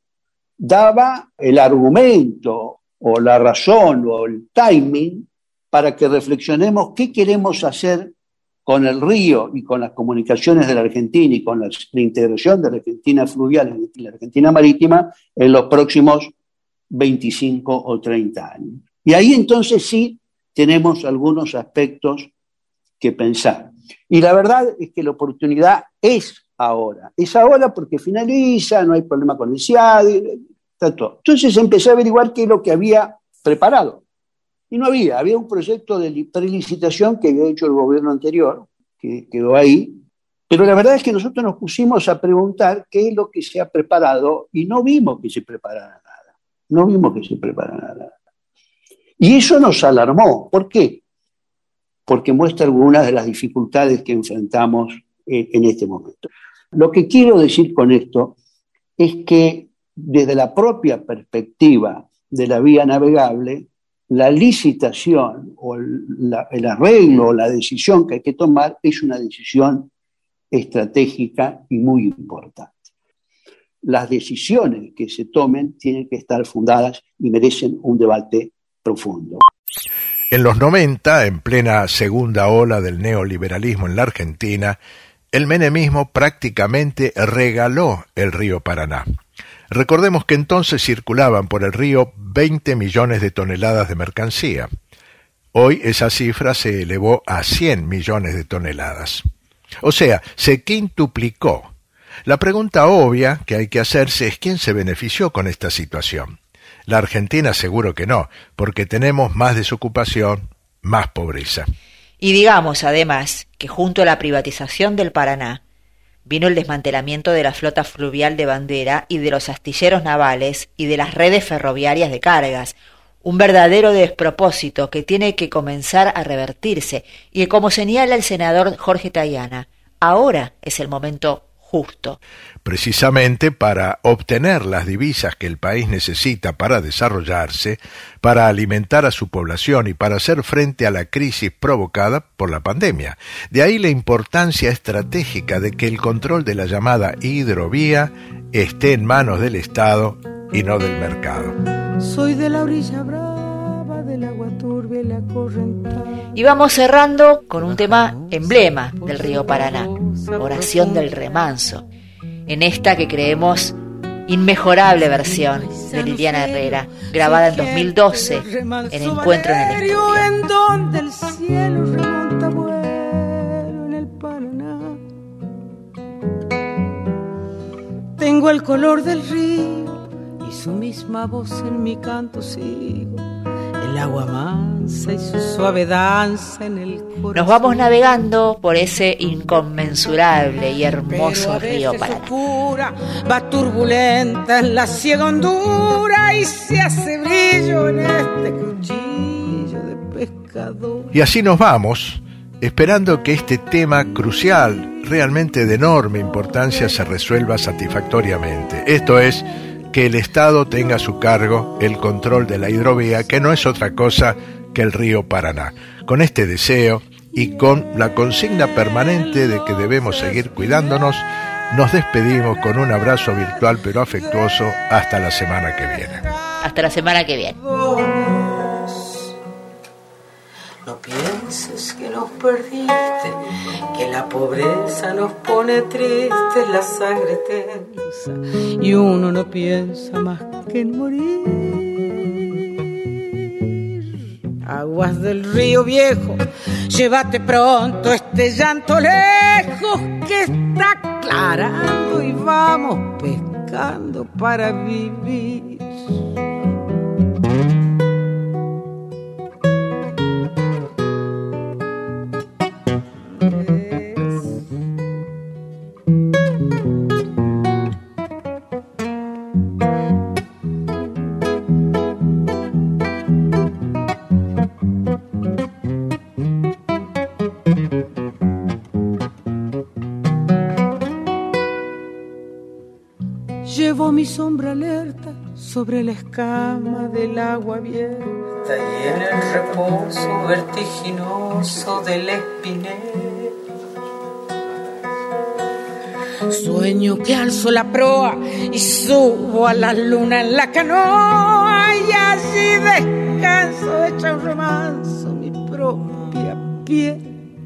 daba el argumento o la razón o el timing para que reflexionemos qué queremos hacer con el río y con las comunicaciones de la Argentina y con la, la integración de la Argentina fluvial y la Argentina marítima en los próximos veinticinco o treinta años. Y ahí entonces sí tenemos algunos aspectos que pensar. Y la verdad es que la oportunidad es ahora. Es ahora porque finaliza, no hay problema con el C I A D, está todo. Entonces empecé a averiguar qué es lo que había preparado. Y no había, había un proyecto de prelicitación que había hecho el gobierno anterior, que quedó ahí, pero la verdad es que nosotros nos pusimos a preguntar qué es lo que se ha preparado y no vimos que se preparara nada, no vimos que se preparara nada. Y eso nos alarmó. ¿Por qué? Porque muestra algunas de las dificultades que enfrentamos eh, en este momento. Lo que quiero decir con esto es que desde la propia perspectiva de la vía navegable, la licitación o el, la, el arreglo o la decisión que hay que tomar es una decisión estratégica y muy importante. Las decisiones que se tomen tienen que estar fundadas y merecen un debate profundo. En los noventa, en plena segunda ola del neoliberalismo en la Argentina, el menemismo prácticamente regaló el río Paraná. Recordemos que entonces circulaban por el río veinte millones de toneladas de mercancía. Hoy esa cifra se elevó a cien millones de toneladas. O sea, se quintuplicó. La pregunta obvia que hay que hacerse es quién se benefició con esta situación. La Argentina seguro que no, porque tenemos más desocupación, más pobreza. Y digamos además que junto a la privatización del Paraná, vino el desmantelamiento de la flota fluvial de bandera y de los astilleros navales y de las redes ferroviarias de cargas, un verdadero despropósito que tiene que comenzar a revertirse y que, como señala el senador Jorge Tayana, ahora es el momento justo. Precisamente para obtener las divisas que el país necesita para desarrollarse, para alimentar a su población y para hacer frente a la crisis provocada por la pandemia. De ahí la importancia estratégica de que el control de la llamada hidrovía esté en manos del Estado y no del mercado. Soy de la orilla brava, del agua turbia y la correntada. Y vamos cerrando con un tema emblema del río Paraná, Oración del Remanso, en esta que creemos inmejorable versión de Liliana Herrera, grabada en dos mil doce en Encuentro en el Estudio. En donde el cielo remonta vuelo en el Paraná. Tengo el color del río y su misma voz en mi canto sigo. El agua mansa y su suave danza en el corazón. Nos vamos navegando por ese inconmensurable y hermoso río Paraná. Oscura, va turbulenta en la ciega hondura y se hace brillo en este cuchillo de pescador. Y así nos vamos, esperando que este tema crucial, realmente de enorme importancia, se resuelva satisfactoriamente. Esto es, que el Estado tenga a su cargo el control de la hidrovía, que no es otra cosa que el río Paraná. Con este deseo y con la consigna permanente de que debemos seguir cuidándonos, nos despedimos con un abrazo virtual pero afectuoso hasta la semana que viene. Hasta la semana que viene. No pienses que nos perdiste, que la pobreza nos pone tristes, la sangre tensa, y uno no piensa más que en morir. Aguas del río viejo, llévate pronto este llanto lejos que está aclarando y vamos pescando para vivir. sombra alerta sobre la escama del agua abierta y en el reposo vertiginoso del espinel. Sueño que alzo la proa y subo a la luna en la canoa y allí descanso hecha un remanso mi propia piel.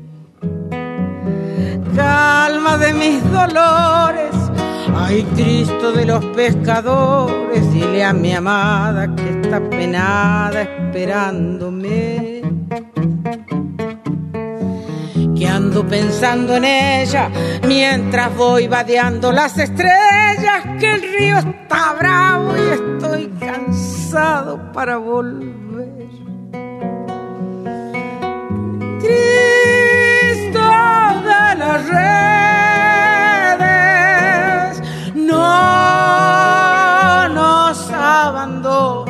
Calma de mis dolores, ay Cristo de los pescadores, dile a mi amada que está penada esperándome. Que ando pensando en ella mientras voy vadeando las estrellas, que el río está bravo y estoy cansado para volver. Cristo de las redes, no nos abandones.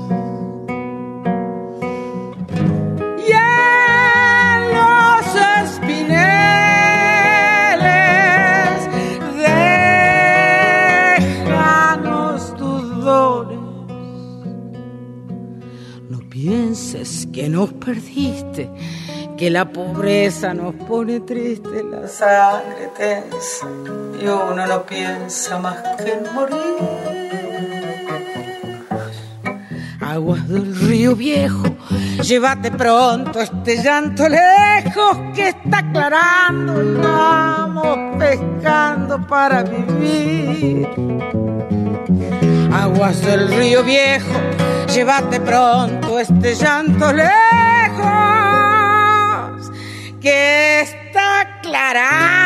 Pienses que nos perdiste, que la pobreza nos pone triste, la sangre tensa y uno no piensa más que en morir. Aguas del río viejo, llévate pronto este llanto lejos que está aclarando y vamos pescando para vivir. Aguas del río viejo, llévate pronto este llanto lejos que está aclarando